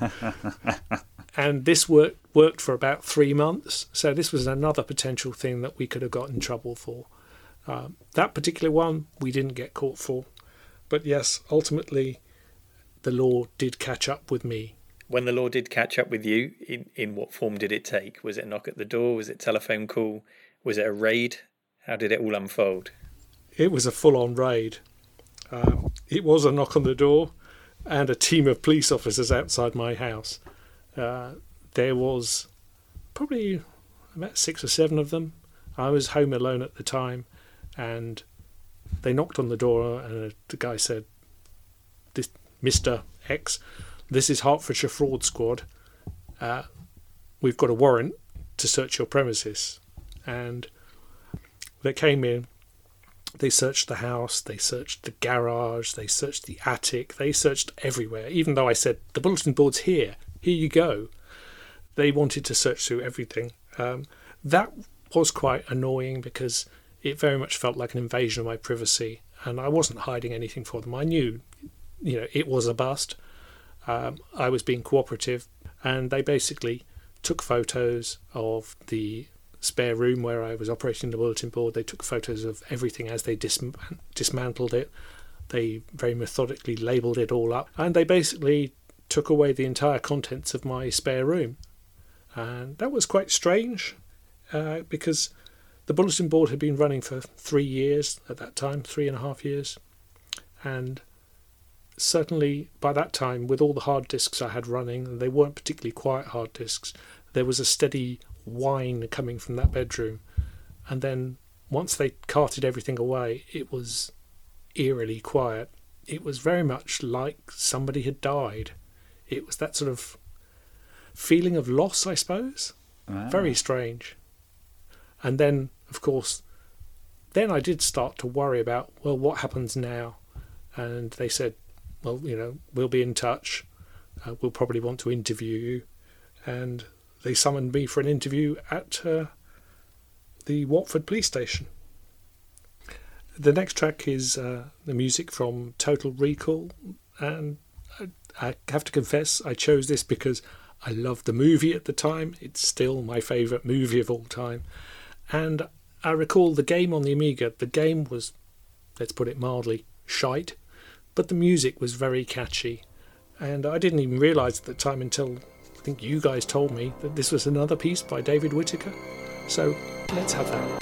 And this work, worked for about three months. So this was another potential thing that we could have got in trouble for. Um, that particular one we didn't get caught for. But yes, ultimately the law did catch up with me. When the law did catch up with you, in, in what form did it take? Was it a knock at the door? Was it telephone call? Was it a raid? How did it all unfold? It was a full-on raid. Um, it was a knock on the door and a team of police officers outside my house. Uh, there was probably about six or seven of them. I was home alone at the time, and they knocked on the door, and the guy said, "This Mister X, this is Hertfordshire Fraud Squad. Uh, we've got a warrant to search your premises." And they came in. They searched the house, they searched the garage, they searched the attic, they searched everywhere. Even though I said, the bulletin board's here, here you go. They wanted to search through everything. Um, that was quite annoying because it very much felt like an invasion of my privacy, and I wasn't hiding anything for them. I knew, you know, it was a bust. Um, I was being cooperative, and they basically took photos of the spare room where I was operating the bulletin board. They took photos of everything as they dis- dismantled it. They very methodically labelled it all up, and they basically took away the entire contents of my spare room. And that was quite strange uh, because the bulletin board had been running for three years at that time, three and a half years. And certainly by that time, with all the hard disks I had running, they weren't particularly quiet hard disks, there was a steady whine coming from that bedroom. And then once they carted everything away, it was eerily quiet. It was very much like somebody had died. It was that sort of feeling of loss, I suppose. Wow. Very strange. And then, of course, then I did start to worry about, well, what happens now? And they said, well, you know, we'll be in touch. Uh, we'll probably want to interview you. And they summoned me for an interview at uh, the Watford police station. The next track is uh, the music from Total Recall, and I, I have to confess I chose this because I loved the movie at the time. It's still my favourite movie of all time. And I recall the game on the Amiga. The game was, let's put it mildly, shite, but the music was very catchy. And I didn't even realise at the time until I think you guys told me that this was another piece by David Whittaker. So let's have that.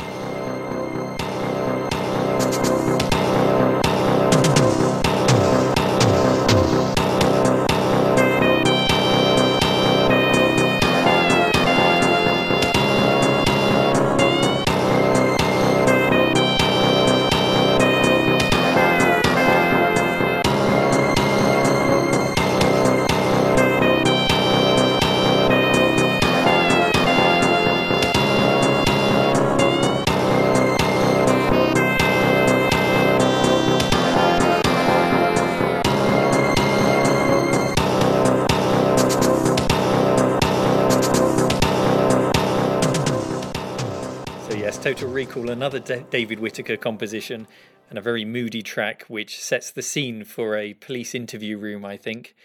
Total Recall, another D- David Whittaker composition, and a very moody track which sets the scene for a police interview room, I think,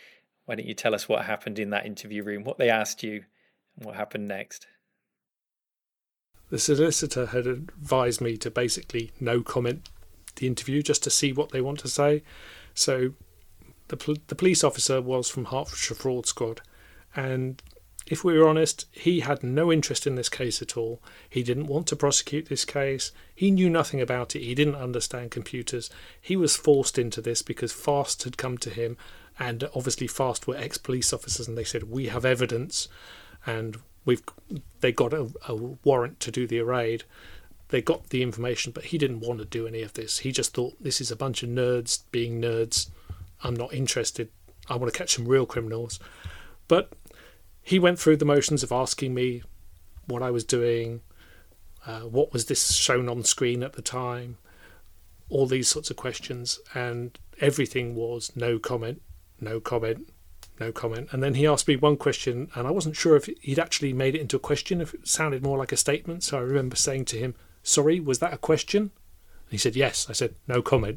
Why don't you tell us what happened in that interview room, what they asked you, and what happened next? The solicitor had advised me to basically no comment the interview, just to see what they want to say. So the pol- the police officer was from Hertfordshire Fraud Squad, and if we were honest, he had no interest in this case at all. He didn't want to prosecute this case. He knew nothing about it. He didn't understand computers. He was forced into this because FAST had come to him, and obviously FAST were ex-police officers, and they said, we have evidence, and we've they got a, a warrant to do the raid. They got the information, but he didn't want to do any of this. He just thought, this is a bunch of nerds being nerds. I'm not interested. I want to catch some real criminals. But he went through the motions of asking me what I was doing, uh, what was this shown on screen at the time, all these sorts of questions, and everything was no comment, no comment, no comment. And then he asked me one question, and I wasn't sure if he'd actually made it into a question, if it sounded more like a statement. So I remember saying to him, sorry, was that a question? And he said, yes. I said, no comment.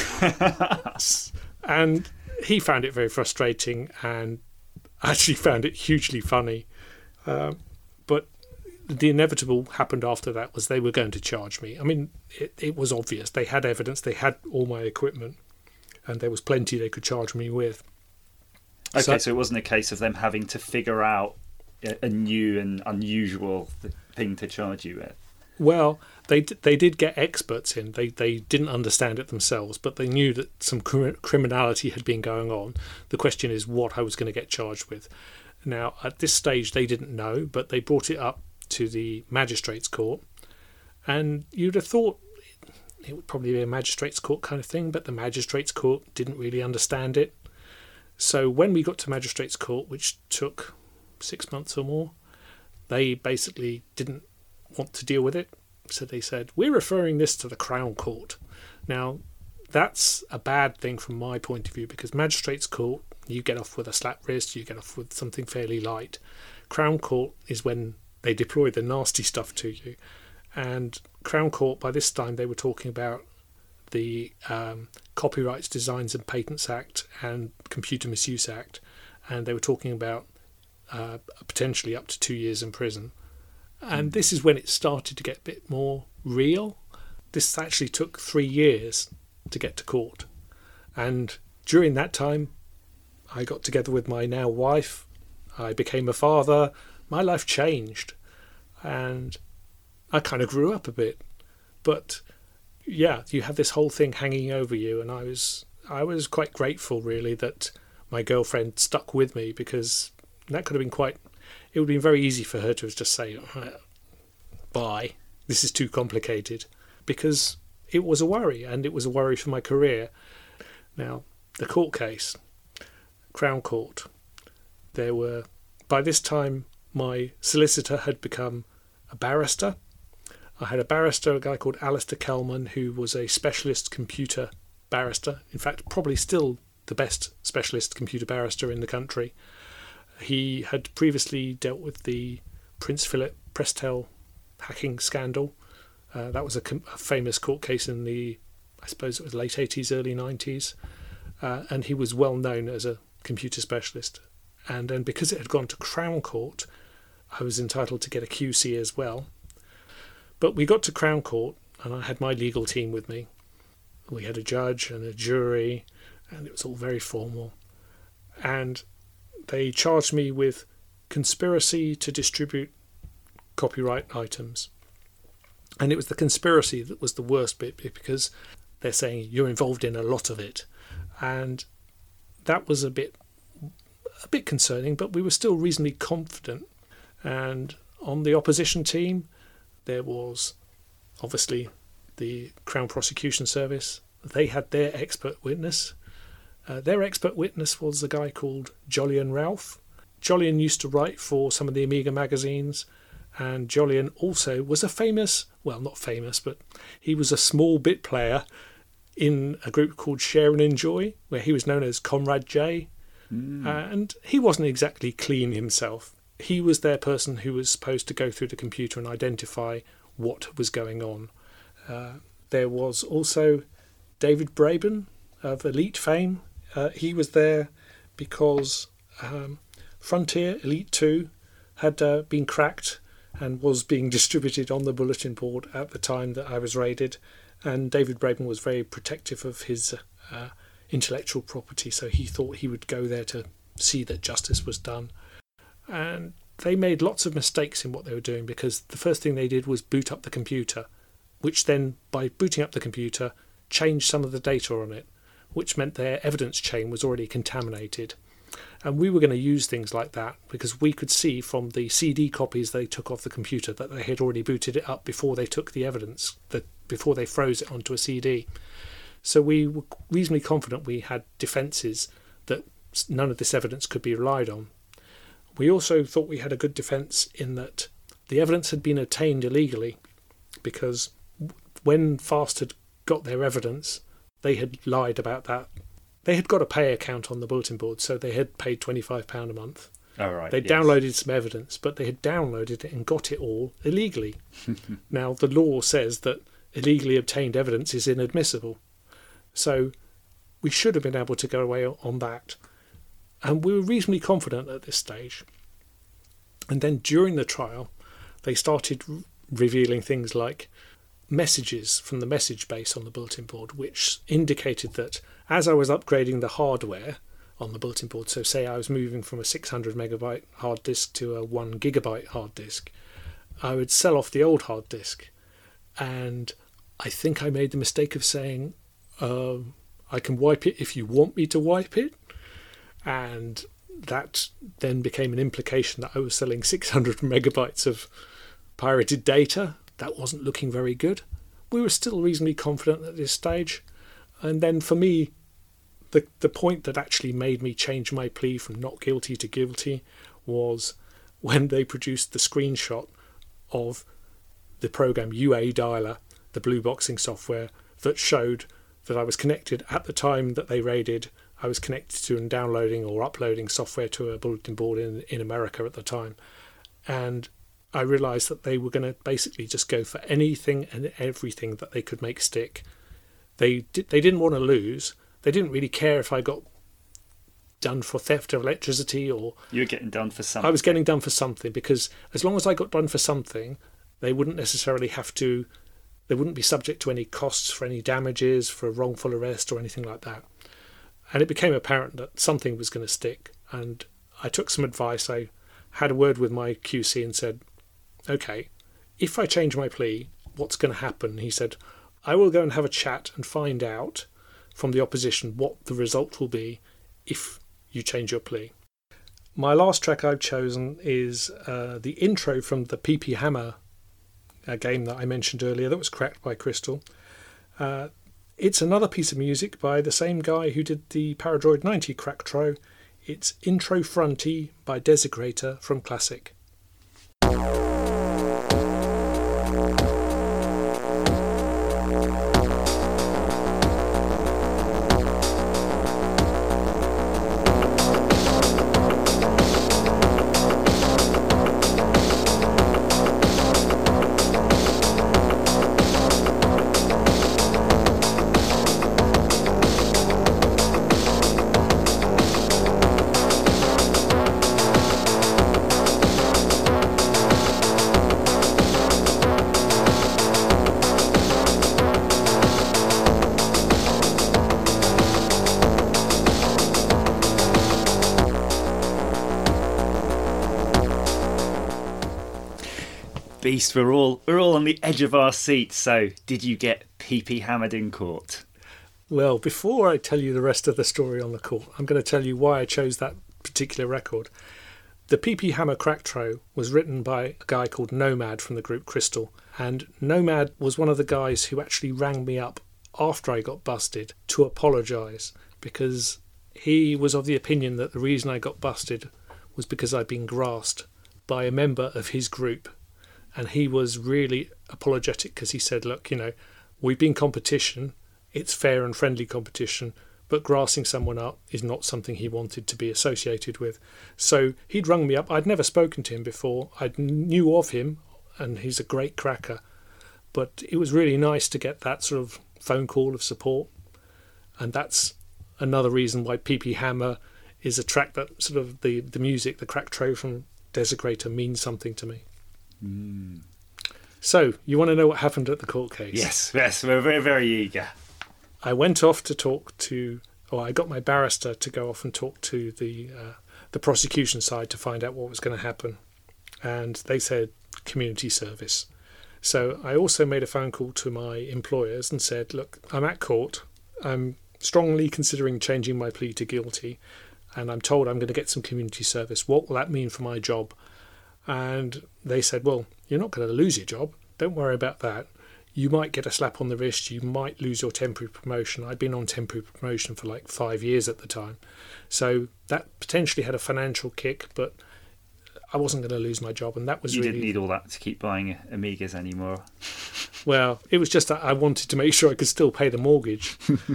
And he found it very frustrating, and actually found it hugely funny. Uh, but the inevitable happened after that was they were going to charge me. I mean, it, it was obvious. They had evidence. They had all my equipment, and there was plenty they could charge me with. Okay, so, so it wasn't a case of them having to figure out a, a new and unusual th- thing to charge you with. Well, they they did get experts in. They they didn't understand it themselves, but they knew that some cr- criminality had been going on. The question is what I was going to get charged with. Now, at this stage, they didn't know, but they brought it up to the magistrates' court, and you'd have thought it would probably be a magistrates' court kind of thing, but the magistrates' court didn't really understand it. So when we got to magistrates' court, which took six months or more, they basically didn't want to deal with it. So they said, we're referring this to the Crown Court. Now, that's a bad thing from my point of view, because magistrates' court, you get off with a slap wrist, you get off with something fairly light. Crown Court is when they deploy the nasty stuff to you. And Crown Court, by this time, they were talking about the um, Copyrights, Designs and Patents Act and Computer Misuse Act. And they were talking about uh, potentially up to two years in prison. And this is when it started to get a bit more real. This actually took three years to get to court. And during that time, I got together with my now wife. I became a father. My life changed. And I kind of grew up a bit. But yeah, you have this whole thing hanging over you. And I was I was quite grateful, really, that my girlfriend stuck with me, because that could have been quite... It would have been very easy for her to just say, bye, this is too complicated, because it was a worry, and it was a worry for my career. Now, the court case, Crown Court, there were, by this time, my solicitor had become a barrister. I had a barrister, a guy called Alistair Kelman, who was a specialist computer barrister, in fact, probably still the best specialist computer barrister in the country. He had previously dealt with the Prince Philip Prestel hacking scandal. Uh, that was a, com- a famous court case in the, I suppose it was late eighties, early nineties. Uh, and he was well known as a computer specialist. And then because it had gone to Crown Court, I was entitled to get a Q C as well. But we got to Crown Court, and I had my legal team with me. We had a judge and a jury, and it was all very formal. And they charged me with conspiracy to distribute copyright items. And it was the conspiracy that was the worst bit, because they're saying you're involved in a lot of it. And that was a bit a bit concerning, but we were still reasonably confident. And on the opposition team, there was obviously the Crown Prosecution Service. They had their expert witness. Uh, their expert witness was a guy called Jolyon Ralph. Jolyon used to write for some of the Amiga magazines, and Jolyon also was a famous, well, not famous, but he was a small bit player in a group called Share and Enjoy, where he was known as Comrade J. Mm. Uh, and he wasn't exactly clean himself. He was their person who was supposed to go through the computer and identify what was going on. Uh, there was also David Braben of Elite fame. Uh, he was there because um, Frontier Elite two had uh, been cracked and was being distributed on the bulletin board at the time that I was raided, and David Braben was very protective of his uh, intellectual property, so he thought he would go there to see that justice was done. And they made lots of mistakes in what they were doing, because the first thing they did was boot up the computer, which then, by booting up the computer, changed some of the data on it, which meant their evidence chain was already contaminated. And we were going to use things like that because we could see from the C D copies they took off the computer that they had already booted it up before they took the evidence, that before they froze it onto a C D. So we were reasonably confident we had defences that none of this evidence could be relied on. We also thought we had a good defence in that the evidence had been obtained illegally, because when FAST had got their evidence, they had lied about that. They had got a pay account on the bulletin board, so they had paid twenty-five pounds a month. Oh, right. They'd yes. downloaded some evidence, but they had downloaded it and got it all illegally. Now, the law says that illegally obtained evidence is inadmissible. So we should have been able to go away on that. And we were reasonably confident at this stage. And then during the trial, they started r- revealing things like messages from the message base on the bulletin board, which indicated that as I was upgrading the hardware on the bulletin board, so say I was moving from a six hundred megabyte hard disk to a one gigabyte hard disk, I would sell off the old hard disk. And I think I made the mistake of saying, uh, I can wipe it if you want me to wipe it. And that then became an implication that I was selling six hundred megabytes of pirated data. That wasn't looking very good. We were still reasonably confident at this stage. And then for me, the the point that actually made me change my plea from not guilty to guilty was when they produced the screenshot of the program U A Dialer, the blue boxing software, that showed that I was connected at the time that they raided. I was connected to and downloading or uploading software to a bulletin board in, in America at the time. And I realised that they were going to basically just go for anything and everything that they could make stick. They did, they didn't want to lose. They didn't really care if I got done for theft of electricity or... You were getting done for something. I was getting done for something, because as long as I got done for something, they wouldn't necessarily have to... They wouldn't be subject to any costs for any damages, for a wrongful arrest or anything like that. And it became apparent that something was going to stick. And I took some advice. I had a word with my Q C and said, OK, if I change my plea, what's going to happen? He said, I will go and have a chat and find out from the opposition what the result will be if you change your plea. My last track I've chosen is uh, the intro from the P P Hammer uh, game that I mentioned earlier that was cracked by Crystal. Uh, it's another piece of music by the same guy who did the Paradroid ninety crack-tro. It's Intro Fronty by Desecrator from Classic. Beast, we're all we're all on the edge of our seats. So, did you get P P hammered in court? Well, before I tell you the rest of the story on the court, I'm going to tell you why I chose that particular record. The P P Hammer crack-tro was written by a guy called Nomad from the group Crystal, and Nomad was one of the guys who actually rang me up after I got busted to apologise, because he was of the opinion that the reason I got busted was because I'd been grassed by a member of his group. And he was really apologetic because he said, look, you know, we've been competition, it's fair and friendly competition, but grassing someone up is not something he wanted to be associated with. So he'd rung me up. I'd never spoken to him before. I knew of him, and he's a great cracker. But it was really nice to get that sort of phone call of support. And that's another reason why P P Hammer is a track that sort of the, the music, the crack tro from Desecrator means something to me. Mm. So, you want to know what happened at the court case? Yes, yes, we're very, very eager. I went off to talk to, or I got my barrister to go off and talk to the uh, the prosecution side to find out what was going to happen. And they said community service. So I also made a phone call to my employers and said, look, I'm at court. I'm strongly considering changing my plea to guilty. And I'm told I'm going to get some community service. What will that mean for my job? And they said, well, you're not going to lose your job. Don't worry about that. You might get a slap on the wrist. You might lose your temporary promotion. I'd been on temporary promotion for like five years at the time. So that potentially had a financial kick, but I wasn't going to lose my job. And that was You really... didn't need all that to keep buying Amigas anymore. Well, it was just that I wanted to make sure I could still pay the mortgage.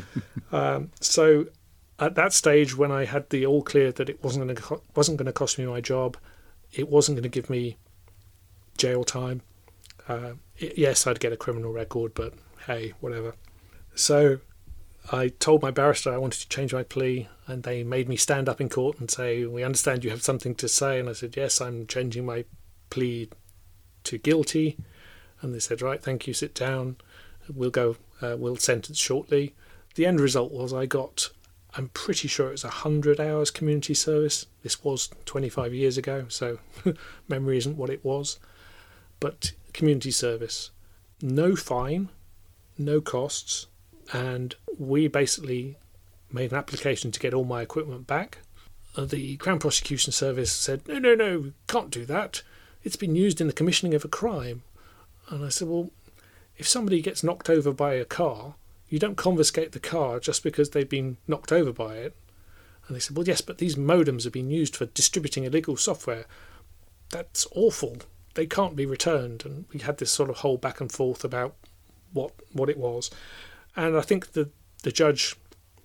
um, so at that stage, when I had the all clear that it wasn't going to co- wasn't going to cost me my job, it wasn't going to give me jail time. Uh, it, yes, I'd get a criminal record, but hey, whatever. So I told my barrister I wanted to change my plea, and they made me stand up in court and say, we understand you have something to say. And I said, yes, I'm changing my plea to guilty. And they said, right, thank you, sit down. We'll go, uh, we'll sentence shortly. The end result was I got, I'm pretty sure it was one hundred hours community service. This was twenty-five years ago, so memory isn't what it was. But community service, no fine, no costs, and we basically made an application to get all my equipment back. Uh, the Crown Prosecution Service said, no, no, no, can't do that. It's been used in the commissioning of a crime. And I said, well, if somebody gets knocked over by a car, you don't confiscate the car just because they've been knocked over by it. And they said, well, yes, but these modems have been used for distributing illegal software. That's awful. They can't be returned. And we had this sort of whole back and forth about what what it was. And I think the the judge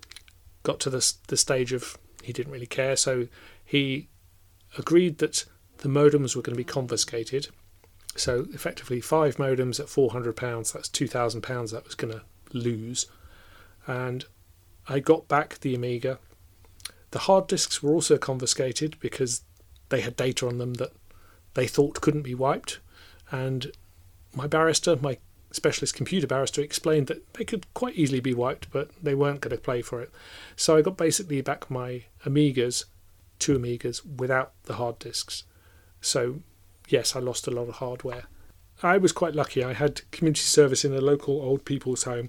got to the, the stage of he didn't really care. So he agreed that the modems were going to be confiscated. So effectively five modems at four hundred pounds, that's two thousand pounds that was going to lose. And I got back the Amiga. The hard disks were also confiscated because they had data on them that they thought couldn't be wiped. And my barrister, my specialist computer barrister, explained that they could quite easily be wiped, but they weren't going to pay for it. So I got basically back my Amigas, two Amigas, without the hard disks. So yes, I lost a lot of hardware. I was quite lucky. I had community service in a local old people's home,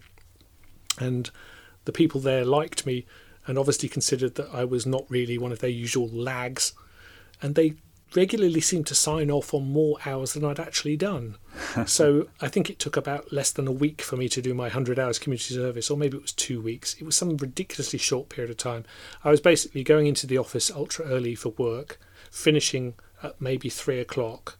and the people there liked me and obviously considered that I was not really one of their usual lags, and they regularly seemed to sign off on more hours than I'd actually done. So I think it took about less than a week for me to do my one hundred hours community service, or maybe it was two weeks. It was some ridiculously short period of time. I was basically going into the office ultra early for work, finishing at maybe three o'clock,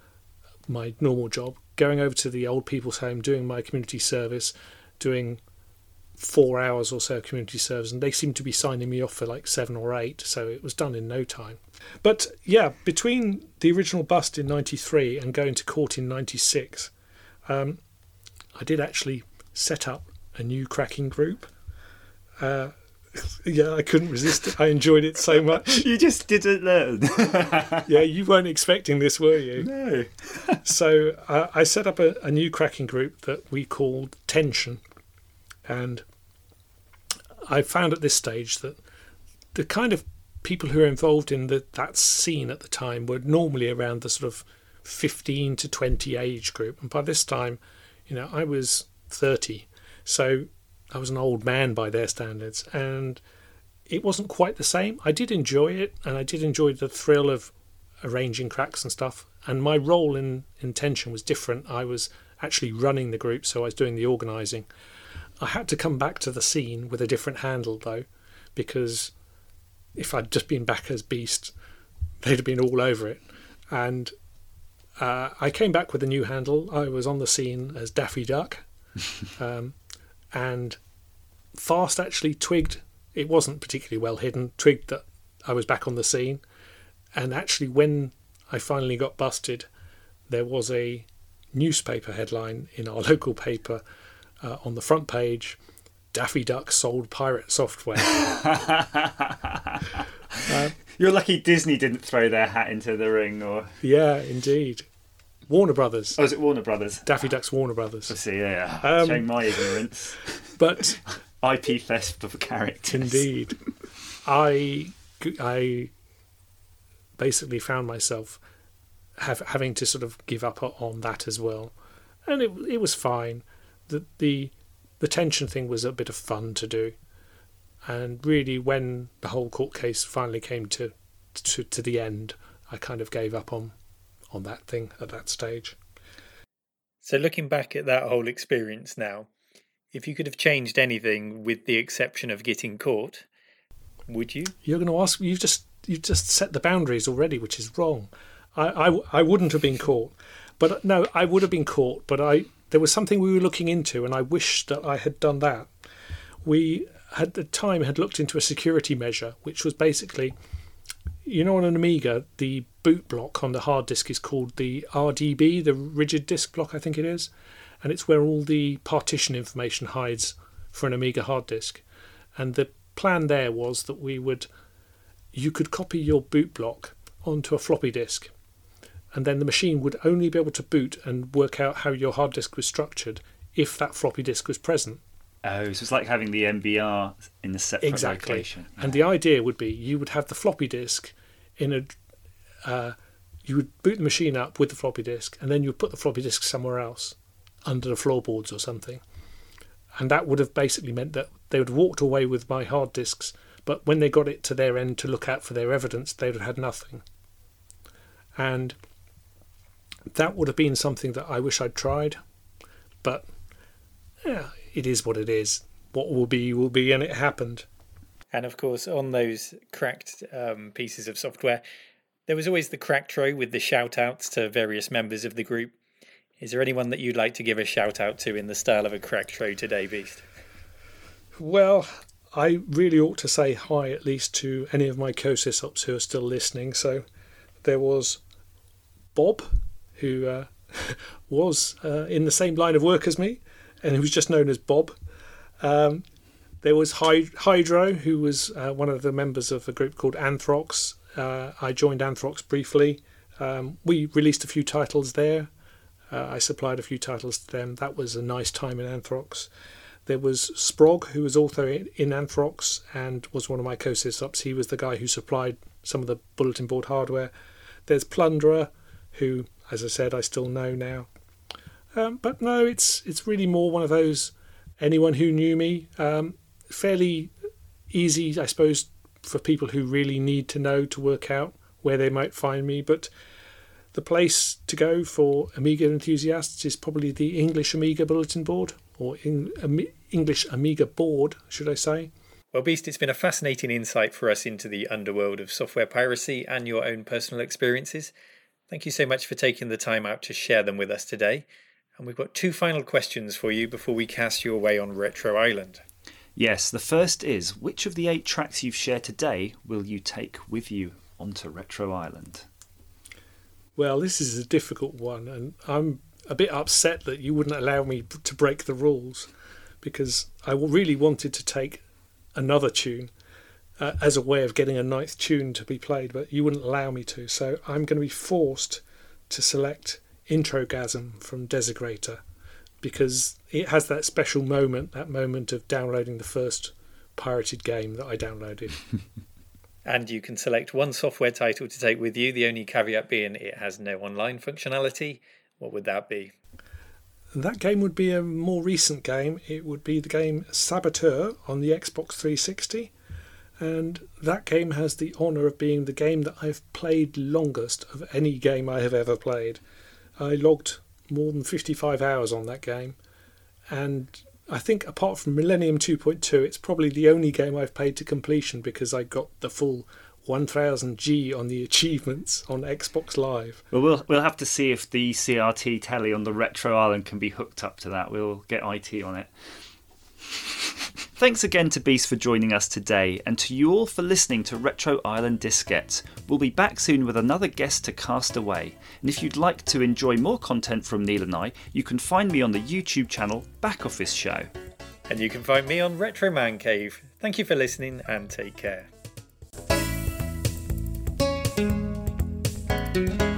my normal job, going over to the old people's home, doing my community service, doing four hours or so of community service, and they seemed to be signing me off for like seven or eight, so it was done in no time. But yeah, between the original bust in ninety-three and going to court in ninety-six, um, I did actually set up a new cracking group. Uh, yeah, I couldn't resist it. I enjoyed it so much. You just didn't learn. Yeah, you weren't expecting this, were you? No. So uh, I set up a, a new cracking group that we called Tension. And I found at this stage that the kind of people who were involved in the, that scene at the time were normally around the sort of fifteen to twenty age group. And by this time, you know, I was thirty. So I was an old man by their standards. And it wasn't quite the same. I did enjoy it, and I did enjoy the thrill of arranging cracks and stuff. And my role in, in Tension was different. I was actually running the group, so I was doing the organising. I had to come back to the scene with a different handle, though, because if I'd just been back as Beast, they'd have been all over it. And uh, I came back with a new handle. I was on the scene as Daffy Duck. um, and Fast actually twigged, it wasn't particularly well hidden, twigged that I was back on the scene. And actually, when I finally got busted, there was a newspaper headline in our local paper Uh, on the front page Daffy Duck sold pirate software. uh, You're lucky Disney didn't throw their hat into the ring, or yeah, indeed. Warner Brothers. Oh, is it Warner Brothers? Daffy Duck's Warner Brothers. I see, yeah. Um, Showing my ignorance. But I P theft of characters. Indeed. I, I basically found myself have, having to sort of give up on that as well. And it it was fine. The, the, the tension thing was a bit of fun to do. And really, when the whole court case finally came to, to, to the end, I kind of gave up on, on that thing at that stage. So looking back at that whole experience now, if you could have changed anything with the exception of getting caught, would you? You're going to ask, you've just, you've just set the boundaries already, which is wrong. I, I, I wouldn't have been caught. But no, I would have been caught, but I there was something we were looking into, and I wish that I had done that. We, at the time, had looked into a security measure, which was basically, you know, on an Amiga, the boot block on the hard disk is called the R D B, the rigid disk block, I think it is. And it's where all the partition information hides for an Amiga hard disk. And the plan there was that we would, you could copy your boot block onto a floppy disk, and then the machine would only be able to boot and work out how your hard disk was structured if that floppy disk was present. Oh, so it's like having the M B R in a separate exactly. location. And the idea would be you would have the floppy disk in a, uh, you would boot the machine up with the floppy disk, and then you would put the floppy disk somewhere else, under the floorboards or something. And that would have basically meant that they would have walked away with my hard disks, but when they got it to their end to look out for their evidence, they would have had nothing. And that would have been something that I wish I'd tried, but yeah, it is what it is. What will be, will be, and it happened. And of course, on those cracked um, pieces of software, there was always the Cracktro with the shout-outs to various members of the group. Is there anyone that you'd like to give a shout-out to in the style of a Cracktro today, Beast? Well, I really ought to say hi at least to any of my co-sysops who are still listening. So there was Bob, who uh, was uh, in the same line of work as me, and who was just known as Bob. Um, there was Hy- Hydro, who was uh, one of the members of a group called Anthrox. Uh, I joined Anthrox briefly. Um, we released a few titles there. Uh, I supplied a few titles to them. That was a nice time in Anthrox. There was Sprog, who was also in, in Anthrox and was one of my co-sysops. He was the guy who supplied some of the bulletin board hardware. There's Plunderer, who, as I said, I still know now. Um, but no, it's it's really more one of those, anyone who knew me, um, fairly easy, I suppose, for people who really need to know to work out where they might find me. But the place to go for Amiga enthusiasts is probably the English Amiga bulletin board, or in, um, English Amiga board, should I say. Well, Beast, it's been a fascinating insight for us into the underworld of software piracy and your own personal experiences. Thank you so much for taking the time out to share them with us today. And we've got two final questions for you before we cast you away on Retro Island. Yes, the first is, which of the eight tracks you've shared today will you take with you onto Retro Island? Well, this is a difficult one, and I'm a bit upset that you wouldn't allow me to break the rules, because I really wanted to take another tune uh, as a way of getting a ninth tune to be played, but you wouldn't allow me to. So I'm going to be forced to select Introgasm from Desecrator, because it has that special moment, that moment of downloading the first pirated game that I downloaded. And you can select one software title to take with you, the only caveat being it has no online functionality. What would that be? That game would be a more recent game. It would be the game Saboteur on the Xbox three sixty. And that game has the honour of being the game that I've played longest of any game I have ever played. I logged more than fifty-five hours on that game. And I think apart from Millennium two point two, it's probably the only game I've played to completion, because I got the full one thousand G on the achievements on Xbox Live. Well, we'll we'll have to see if the C R T telly on the Retro Island can be hooked up to that. We'll get I T on it. Thanks again to Beast for joining us today, and to you all for listening to Retro Island Disquette. We'll be back soon with another guest to cast away. And if you'd like to enjoy more content from Neil and I, you can find me on the YouTube channel Back Office Show. And you can find me on Retro Man Cave. Thank you for listening and take care.